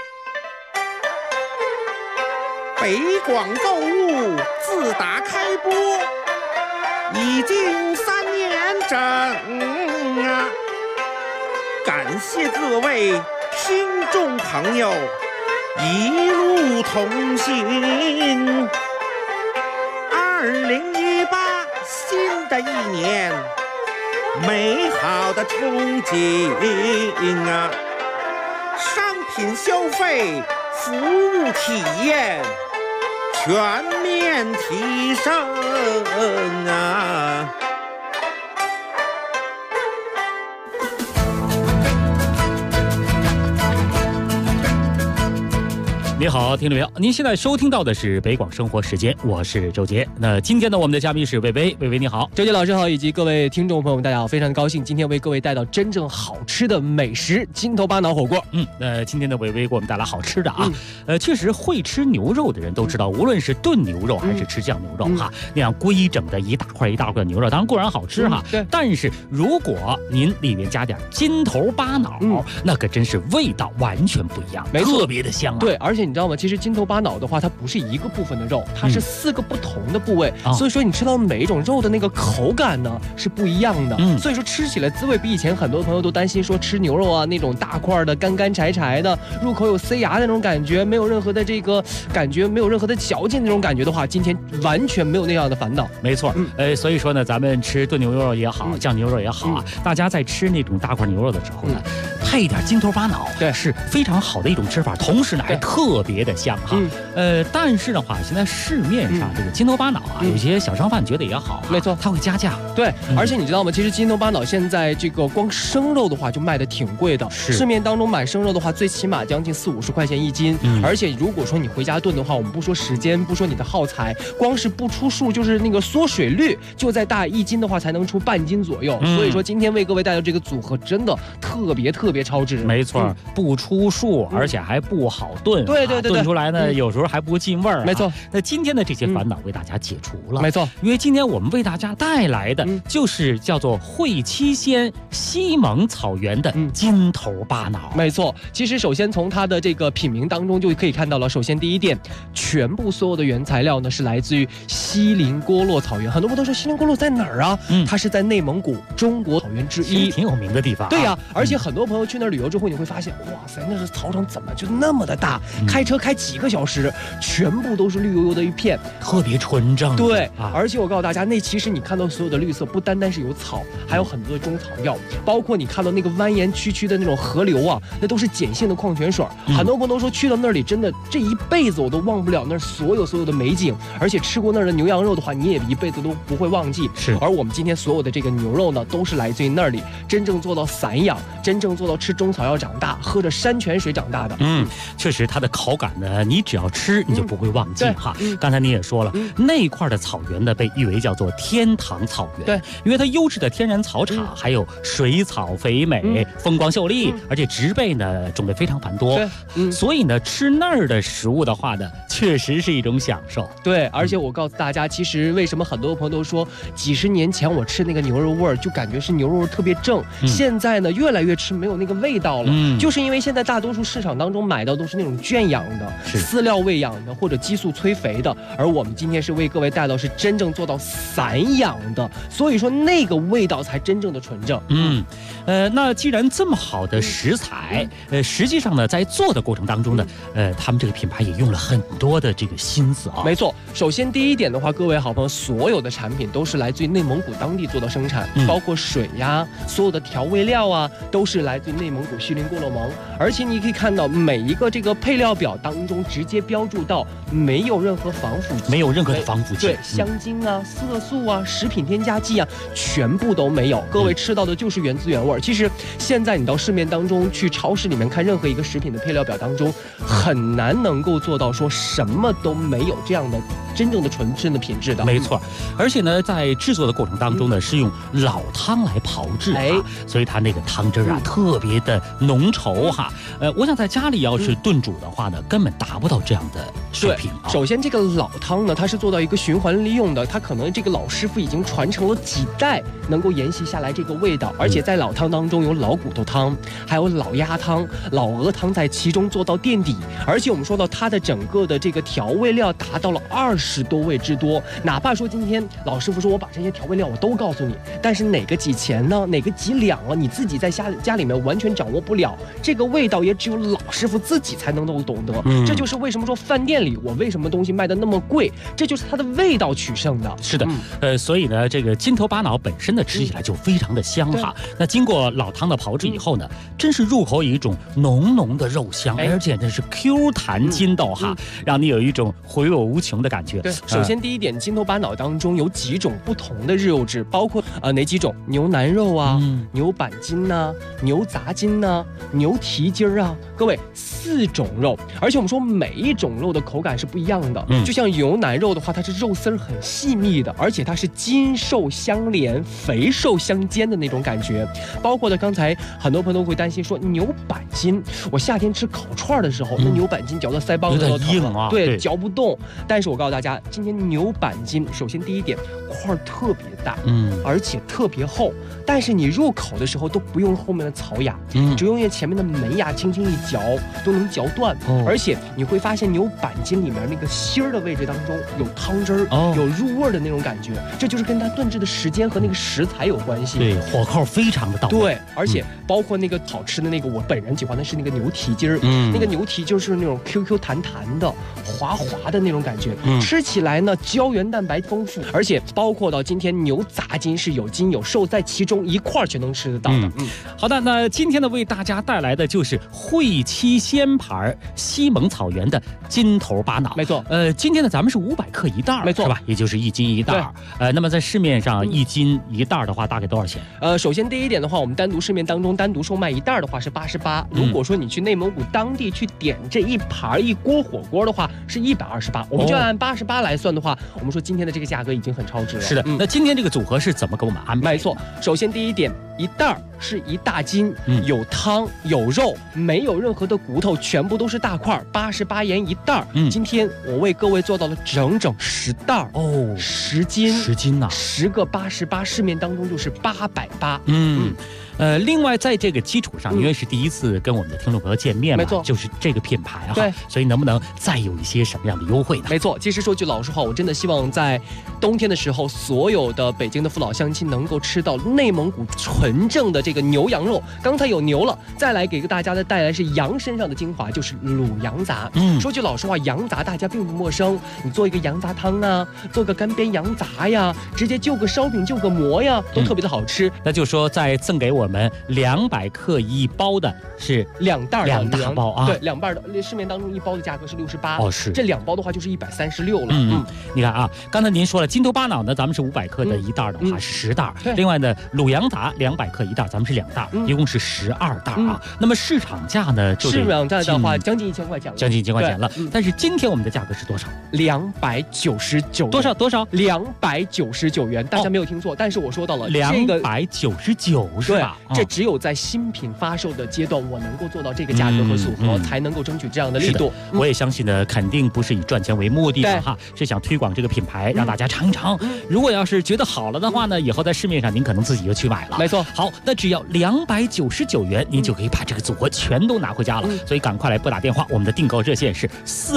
北广购物自打开播已经3年整啊，感谢各位听众朋友一路同行。2018新的一年，美好的憧憬啊，商品消费、服务体验全面提升啊！ 你好，听众朋友，您现在收听到的是北广生活时间，我是周杰。那今天呢，我们的嘉宾是薇薇，薇薇你好， 周杰老师好，以及各位听众朋友们，大家好，非常高兴今天为各位带到真正好吃的美食——金头巴脑火锅。 今天的薇薇给我们带来好吃的啊。确实会吃牛肉的人都知道，无论是炖牛肉还是吃酱牛肉哈，那样规整的一大块一大块的牛肉，当然固然好吃哈。 对。 但是如果您里面加点金头巴脑，那可真是味道完全不一样，特别的香啊。 对，而且你知道吗？其实金头巴脑的话，它不是一个部分的肉，它是4个不同的部位，所以说你吃到每一种肉的那个口感呢是不一样的。所以说吃起来滋味比以前很多朋友都担心说吃牛肉啊那种大块的干干柴柴的，入口有塞牙的那种感觉，没有任何的这个感觉，没有任何的嚼劲那种感觉的话，今天完全没有那样的烦恼。 没错，所以说呢，咱们吃炖牛肉也好，酱牛肉也好啊，大家在吃那种大块牛肉的时候呢，配一点金头巴脑， 对， 是非常好的一种吃法，同时呢还特别的香哈。但是的话，现在市面上这个金头巴脑啊，有些小商贩觉得也好， 没错， 它会加价。 对，而且你知道吗？其实金头巴脑现在这个光生肉的话就卖的挺贵的，市面当中买生肉的话，最起码将近40-50块钱1斤。而且如果说你回家炖的话，我们不说时间，不说你的耗材，光是不出数，就是那个缩水率，就在大1斤的话才能出半斤左右。所以说今天为各位带来这个组合真的特别超值。 没错，不出数，而且还不好炖。 对， 炖出来呢，有时候还不进味儿。 没错， 那今天的这些烦恼为大家解除了。 没错， 因为今天我们为大家带来的就是叫做会七鲜西蒙草原的金头巴脑。 没错，其实首先从它的这个品名当中就可以看到了。首先第一点，全部所有的原材料呢是来自于锡林郭勒草原。很多朋友都说锡林郭勒在哪儿啊？它是在内蒙古中国草原之一， 挺有名的地方。 对呀，而且很多朋友去那儿旅游之后，你会发现，哇塞，那是草场怎么就那么的大？开车开几个小时，全部都是绿油油的一片， 特别纯正。 对，而且我告诉大家，那其实你看到所有的绿色，不单单是有草，还有很多的中草药，包括你看到那个蜿蜒曲曲的那种河流啊，那都是碱性的矿泉水。很多朋友都说去到那里，真的这一辈子我都忘不了那所有的美景，而且吃过那儿的牛羊肉的话，你也一辈子都不会忘记。 是， 而我们今天所有的这个牛肉呢，都是来自于那里，真正做到散养，真正做到吃中草药长大，喝着山泉水长大的。 确实它的口感呢，你只要吃你就不会忘记哈。刚才你也说了，那块的草原呢被誉为叫做天堂草原。 对， 因为它优质的天然草场，还有水草肥美，风光秀丽，而且植被呢种类非常繁多。所以呢吃那儿的食物的话呢，确实是一种享受。 对，而且我告诉大家，其实为什么很多朋友都说几十年前我吃那个牛肉味儿就感觉是牛肉味特别正，现在呢越来越吃没有那个味道了，就是因为现在大多数市场当中买到都是那种圈养的、饲料喂养的或者激素催肥的，而我们今天是为各位带到是真正做到散养的，所以说那个味道才真正的纯正。 那既然这么好的食材，实际上呢在做的过程当中呢，他们这个品牌也用了很多的这个心思啊。 没错，首先第一点的话，各位好朋友，所有的产品都是来自于内蒙古当地做到生产，包括水呀，所有的调味料啊，都是来自于内蒙古锡林郭勒盟。而且你可以看到每一个这个配料表当中直接标注到没有任何防腐剂， 没有任何的防腐剂， 对，香精啊、色素啊、食品添加剂啊，全部都没有。各位吃到的就是原汁原味。其实现在你到市面当中去超市里面看任何一个食品的配料表当中，很难能够做到说什么都没有这样的真正的纯正的品质的。 没错，而且呢在制作的过程当中呢，是用老汤来炮制所以它那个汤汁啊特别的浓稠哈。我想在家里要是炖煮的话呢，根本达不到这样的水平。 首先这个老汤呢，它是做到一个循环利用的，它可能这个老师傅已经传承了几代，能够沿袭下来这个味道。而且在老汤当中有老骨头汤，还有老鸭汤、老鹅汤在其中做到垫底。而且我们说到它的整个的这个调味料达到了20多味之多。哪怕说今天老师傅说我把这些调味料我都告诉你，但是哪个几钱呢？哪个几两啊？你自己在家里面完全掌握不了，这个味道也只有老师傅自己才能够懂得。这就是为什么说饭店里我为什么东西卖的那么贵，这就是它的味道取胜的。 是的，所以呢，这个筋头巴脑本身呢吃起来就非常的香哈。那经过老汤的炮制以后呢，真是入口有一种浓浓的肉香，而且真是 Q 弹筋道哈，让你有一种回味无穷的感觉。 对，首先第一点，筋头巴脑当中有几种不同的肉质，包括哪几种？牛腩肉啊，牛板筋呐，牛杂筋呐，牛蹄筋啊，各位4种肉，而且我们说每一种肉的口感是不一样的。就像牛腩肉的话，它是肉丝很细密的，而且它是筋瘦相连、肥瘦相间的那种感觉。包括的刚才很多朋友都会担心说牛板筋，我夏天吃烤串的时候，那牛板筋嚼到腮帮子都疼了，对，嚼不动。但是我告诉大家，今天牛板筋，首先第一点，块特别大，而且特别厚，但是你入口的时候都不用后面的槽牙，只用前面的门牙轻轻一嚼都能嚼断。而且你会发现牛板筋里面那个心儿的位置当中有汤汁儿，有入味的那种感觉，这就是跟它炖制的时间和那个食材有关系。 对，火候非常的到位。 对，而且包括那个好吃的那个，我本人喜欢的是那个牛蹄筋儿，那个牛蹄就是那种 QQ 弹弹的、滑滑的那种感觉，吃起来呢胶原蛋白丰富，而且包括到今天牛杂筋是有筋有瘦在其中一块全能吃得到的。 好的，那今天呢为大家带来的就是汇七鲜牌西蒙草原的筋头巴脑。 没错， 今天呢咱们是500克一袋， 没错， 是吧？也就是1斤1袋。那么在市面上1斤1袋的话，大概多少钱？ 首先第一点的话，我们单独市面当中单独售卖一袋的话是88，如果说你去内蒙古当地去点这一盘一锅火锅的话是128，我们就按88来算的话，我们说今天的这个价格已经很超值了。 是的，那今天这个组合是怎么给我们安排？ 没错，首先第一点，一袋是1大斤，有汤有肉，没有任何的骨头，全部都是大块，88元一袋。今天我为各位做到了整整10袋，10斤呐 ，10个88，市面当中就是880。 另外在这个基础上，因为是第一次跟我们的听众朋友见面嘛，就是这个品牌哈， 对， 所以能不能再有一些什么样的优惠呢？ 没错，其实说句老实话，我真的希望在冬天的时候，所有的北京的父老乡亲能够吃到内蒙古纯正的这个牛羊肉。刚才有牛了，再来给大家的带来是羊身上的精华，就是卤羊杂。说句老实话，羊杂大家并不陌生，你做一个羊杂汤啊，做个干煸羊杂呀，直接就个烧饼就个馍呀，都特别的好吃。 那就说再赠给我们200克一包的是 2袋 2大包啊， 对，2袋的，市面当中一包的价格是68， 是这2包的话就是136了。 你看啊，刚才您说了筋头巴脑呢，咱们是500克的一袋的话是10袋，另外呢卤羊杂200克一袋，咱们是2袋，一共是12袋啊。那么市场价呢， 市场价的话将近1000块钱了， 将近1000块钱了。但是今天我们的价格是多少 ？299， 多少 ？299元，大家没有听错，但是我说到了 299是吧？ 这只有在新品发售的阶段，我能够做到这个价格和组合，才能够争取这样的力度。 我也相信呢，肯定不是以赚钱为目的的哈，是想推广这个品牌，让大家尝一尝。如果要是觉得好了的话呢，以后在市面上您可能自己就去买了。 没错。 好，那只要299元，您就可以把这个组合全都拿回家了。所以赶快来拨打电话，我们的订购热线是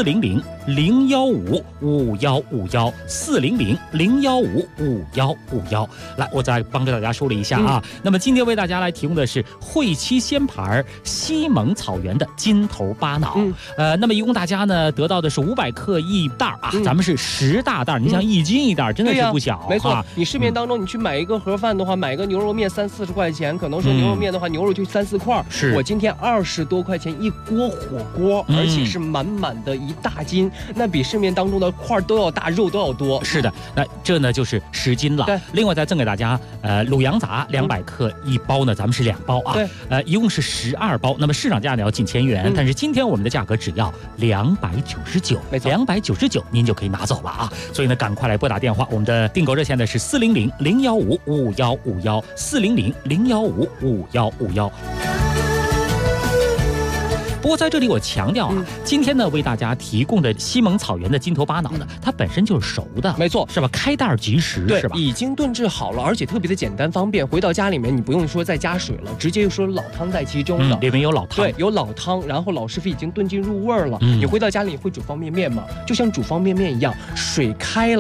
400-015-515，400-015-515。来，我再帮着大家梳理一下啊。那么今天为大家来提供的是汇七鲜牌西蒙草原的筋头巴脑。那么一共大家呢得到的是500克一袋啊，咱们是10大袋。你像1斤一袋，真的是不小。 没错，你市面当中你去买一个盒饭的话，买一个牛肉面30-40块钱，可能说牛肉面的话，牛肉就3-4块。我今天20多块钱一锅火锅，而且是满满的1大斤，那比市面当中的块都要大，肉都要多。 是的，那这呢就是10斤了。另外再赠给大家卤羊杂200克一包呢，咱们是2包啊。一共是12包。那么市场价呢要近1000元，但是今天我们的价格只要299， 没错 ，299您就可以拿走了啊。所以呢，赶快来拨打电话，我们的订购热线呢是400-015-5151，400-015-5151。不过在这里我强调啊，今天呢为大家提供的西蒙草原的筋头巴脑呢，它本身就是熟的， 没错， 是吧？开袋即食，是吧？ 已经炖制好了，而且特别的简单方便。回到家里面，你不用说再加水了，直接就说老汤在其中的， 里面有老汤， 对，有老汤，然后老师傅已经炖进入味儿了。你回到家里你会煮方便面吗？就像煮方便面一样，水开了。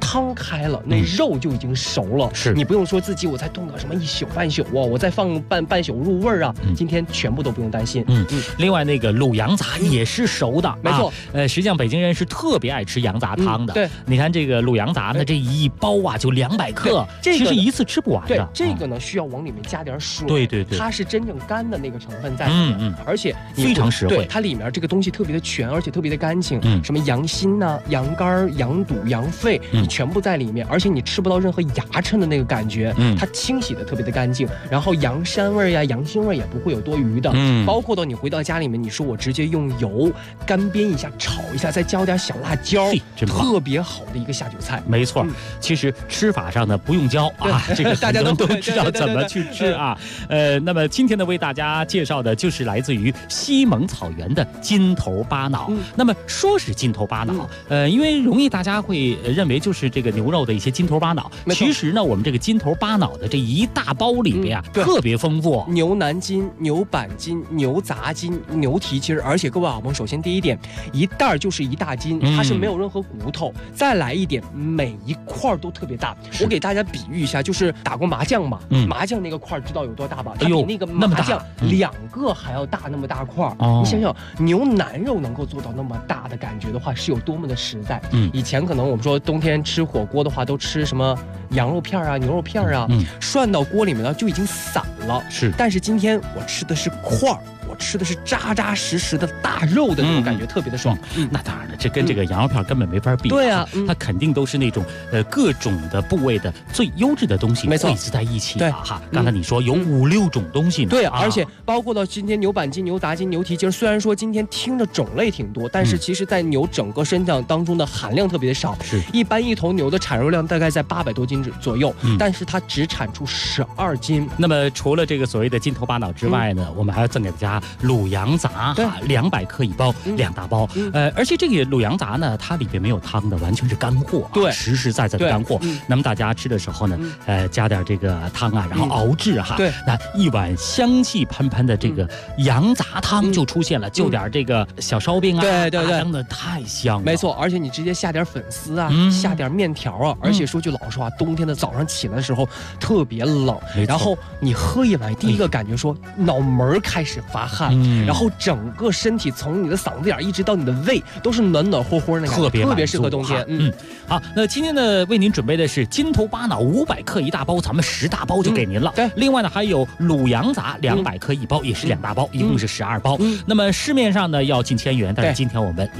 汤开了，那肉就已经熟了。 是你不用说自己我再炖个什么一宿半宿哦，我再放半宿入味啊。今天全部都不用担心。 另外那个卤羊杂也是熟的， 没错。 实际上北京人是特别爱吃羊杂汤的。 对， 你看这个卤羊杂呢，这一包啊就200克，其实一次吃不完的。 对，这个呢需要往里面加点水。 对， 它是真正干的那个成分在里面。而且非常实惠。 对，它里面这个东西特别的全，而且特别的干净。什么羊心呐、羊肝、羊肚、羊肺，你全部在里面，而且你吃不到任何牙碜的那个感觉。它清洗的特别的干净，然后羊膻味呀、羊腥味也不会有多余的。包括到你回到家里面，你说我直接用油干煸一下、炒一下，再浇点小辣椒，特别好的一个下酒菜。 没错，其实吃法上呢不用教啊，这个大家都知道怎么去吃啊。那么今天呢为大家介绍的就是来自于西蒙草原的金头巴脑。那么说是金头巴脑，因为容易大家会认为就是这个牛肉的一些金头巴脑，其实呢我们这个金头巴脑的这一大包里边啊特别丰富， 牛腩筋、牛板筋、牛杂筋、牛蹄筋，而且各位好朋友，首先第一点，一袋就是一大斤，它是没有任何骨头。再来一点，每一块都特别大。我给大家比喻一下，就是打过麻将嘛，麻将那个块知道有多大吧？它比那个麻将2个还要大，那么大块。你想想，牛腩肉能够做到那么大的感觉的话，是有多么的实在。以前可能我们说冬天吃火锅的话，都吃什么羊肉片啊、牛肉片啊，涮到锅里面呢就已经散了。但是今天我吃的是块儿。我吃的是扎扎实实的大肉的那种感觉，特别的爽。 那当然了，这跟这个羊肉片根本没法比。 对啊， 它肯定都是那种各种的部位的最优质的东西汇集在一起。 对哈，刚才你说有5、6种东西呢。 对，而且包括到今天牛板筋、牛杂筋、牛蹄筋，虽然说今天听的种类挺多，但是其实在牛整个身上当中的含量特别少。一般一头牛的产肉量大概在800多斤左右，但是它只产出12斤。 那么除了这个所谓的金头巴脑之外呢，我们还要赠给大家卤羊杂，200克一包，2大包。而且这个卤羊杂呢，它里边没有汤的，完全是干货， 对， 实实在在的干货。那么大家吃的时候呢，加点这个汤啊，然后熬制哈， 对， 那一碗香气喷喷的这个羊杂汤就出现了，就点这个小烧饼啊， 对， 真的太香了。 没错，而且你直接下点粉丝啊，下点面条啊，而且说句老实话，冬天的早上起来的时候特别冷，然后你喝一碗，第一个感觉说脑门开始发汗。然后整个身体从你的嗓子眼一直到你的胃都是暖暖和和的，特别适合冬天。 好，那今天呢为您准备的是金头巴脑500克一大包，咱们10大包就给您了。 对， 另外呢还有卤羊杂200克一包，也是2大包，一共是12包。那么市面上呢要近1000元，但是今天我们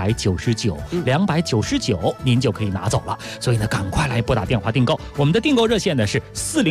299，299您就可以拿走了。所以呢赶快来拨打电话订购，我们的订购热线呢是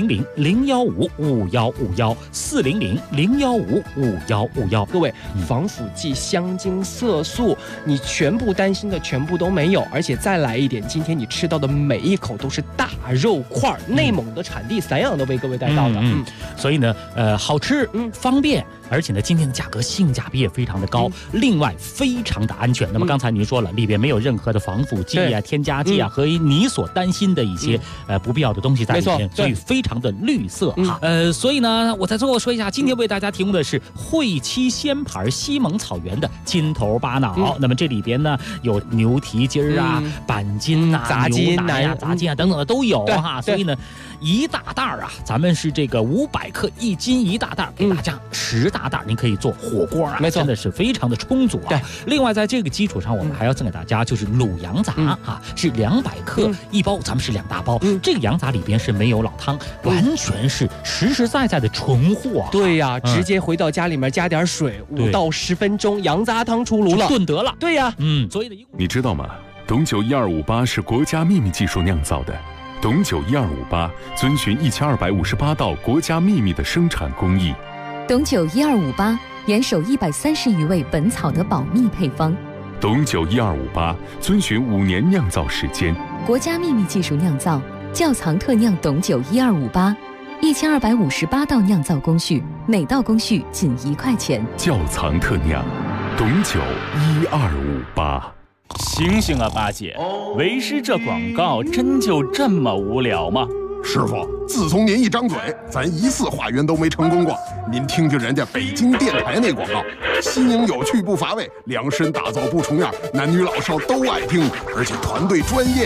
400-015-5151，400-015-5151。 各位，防腐剂、香精、色素，你全部担心的全部都没有，而且再来一点，今天你吃到的每一口都是大肉块，内蒙的产地散养的为各位带到的。 所以呢，好吃，方便，而且呢，今天的价格性价比也非常的高，另外非常的安全。那么刚才您说了，里边没有任何的防腐剂啊、添加剂啊和你所担心的一些不必要的东西在里面，所以非常的绿色哈。所以呢，我在最后说一下，今天为大家提供的是汇七鲜牌西蒙草原的金头巴脑。那么这里边呢有牛蹄筋啊、板筋啊、 杂筋、 牛腩呀、杂筋啊等等的都有哈。所以呢，一大袋啊，咱们是这个500克1斤一大袋，给大家10大袋，您可以做火锅啊，真的是非常的充足啊。另外在这个基础上，我们还要赠给大家就是卤羊杂啊，是200克一包，咱们是2大包。这个羊杂里边是没有老汤，完全是实实在在的纯货。 对呀，直接回到家里面加点水，5到10分钟，羊杂汤出炉了， 炖得了。 对呀， 所以呢， 你知道吗？董酒1258是国家秘密技术酿造的。董酒1258遵循1258道国家秘密的生产工艺。 董酒1258严守130余位本草的保密配方。 董酒1258遵循5年酿造时间， 国家秘密技术酿造，窖藏特酿董酒1258，1258道酿造工序，每道工序仅1块钱。 窖藏特酿，董酒1258。 醒醒啊，八戒！为师这广告真就这么无聊吗？ 师傅，自从您一张嘴，咱1次化缘都没成功过。您听听人家北京电台那广告，新颖有趣不乏味，量身打造不重样，男女老少都爱听，而且团队专业呀，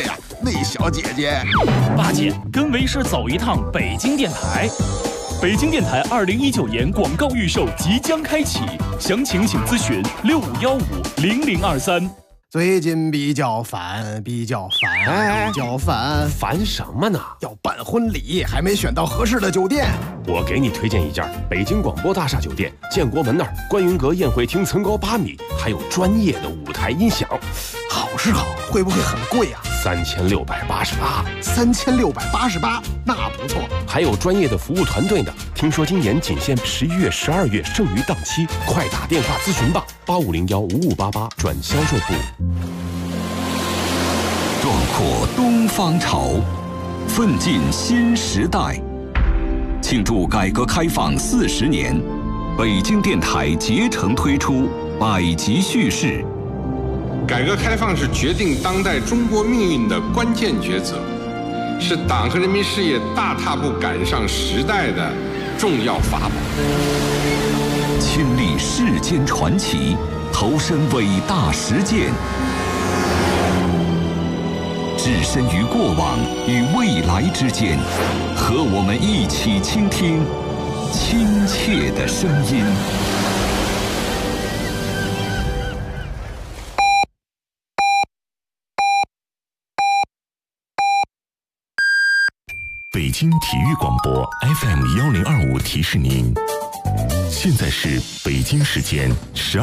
那小姐姐。 八戒，跟为师走一趟北京电台。北京电台2019年广告预售即将开启，详情请咨询65150023。 最近比较烦， 烦什么呢？ 要办婚礼，还没选到合适的酒店。 我给你推荐一家北京广播大厦酒店，建国门那儿观云阁宴会厅层高8米，还有专业的舞台音响。 好是好，会不会很贵啊 ？3688。 3688，那不错。 还有专业的服务团队呢。听说今年仅限11月、12月剩余档期，快打电话咨询吧，85015588转销售部。 壮阔东方潮，奋进新时代。庆祝改革开放40年，北京电台竭诚推出百集叙事。 改革开放是决定当代中国命运的关键抉择，是党和人民事业大踏步赶上时代的重要法宝。 亲历世间传奇，投身伟大实践，置身于过往与未来之间，和我们一起倾听亲切的声音。 北京体育广播 FM1025提示您，现在是北京时间12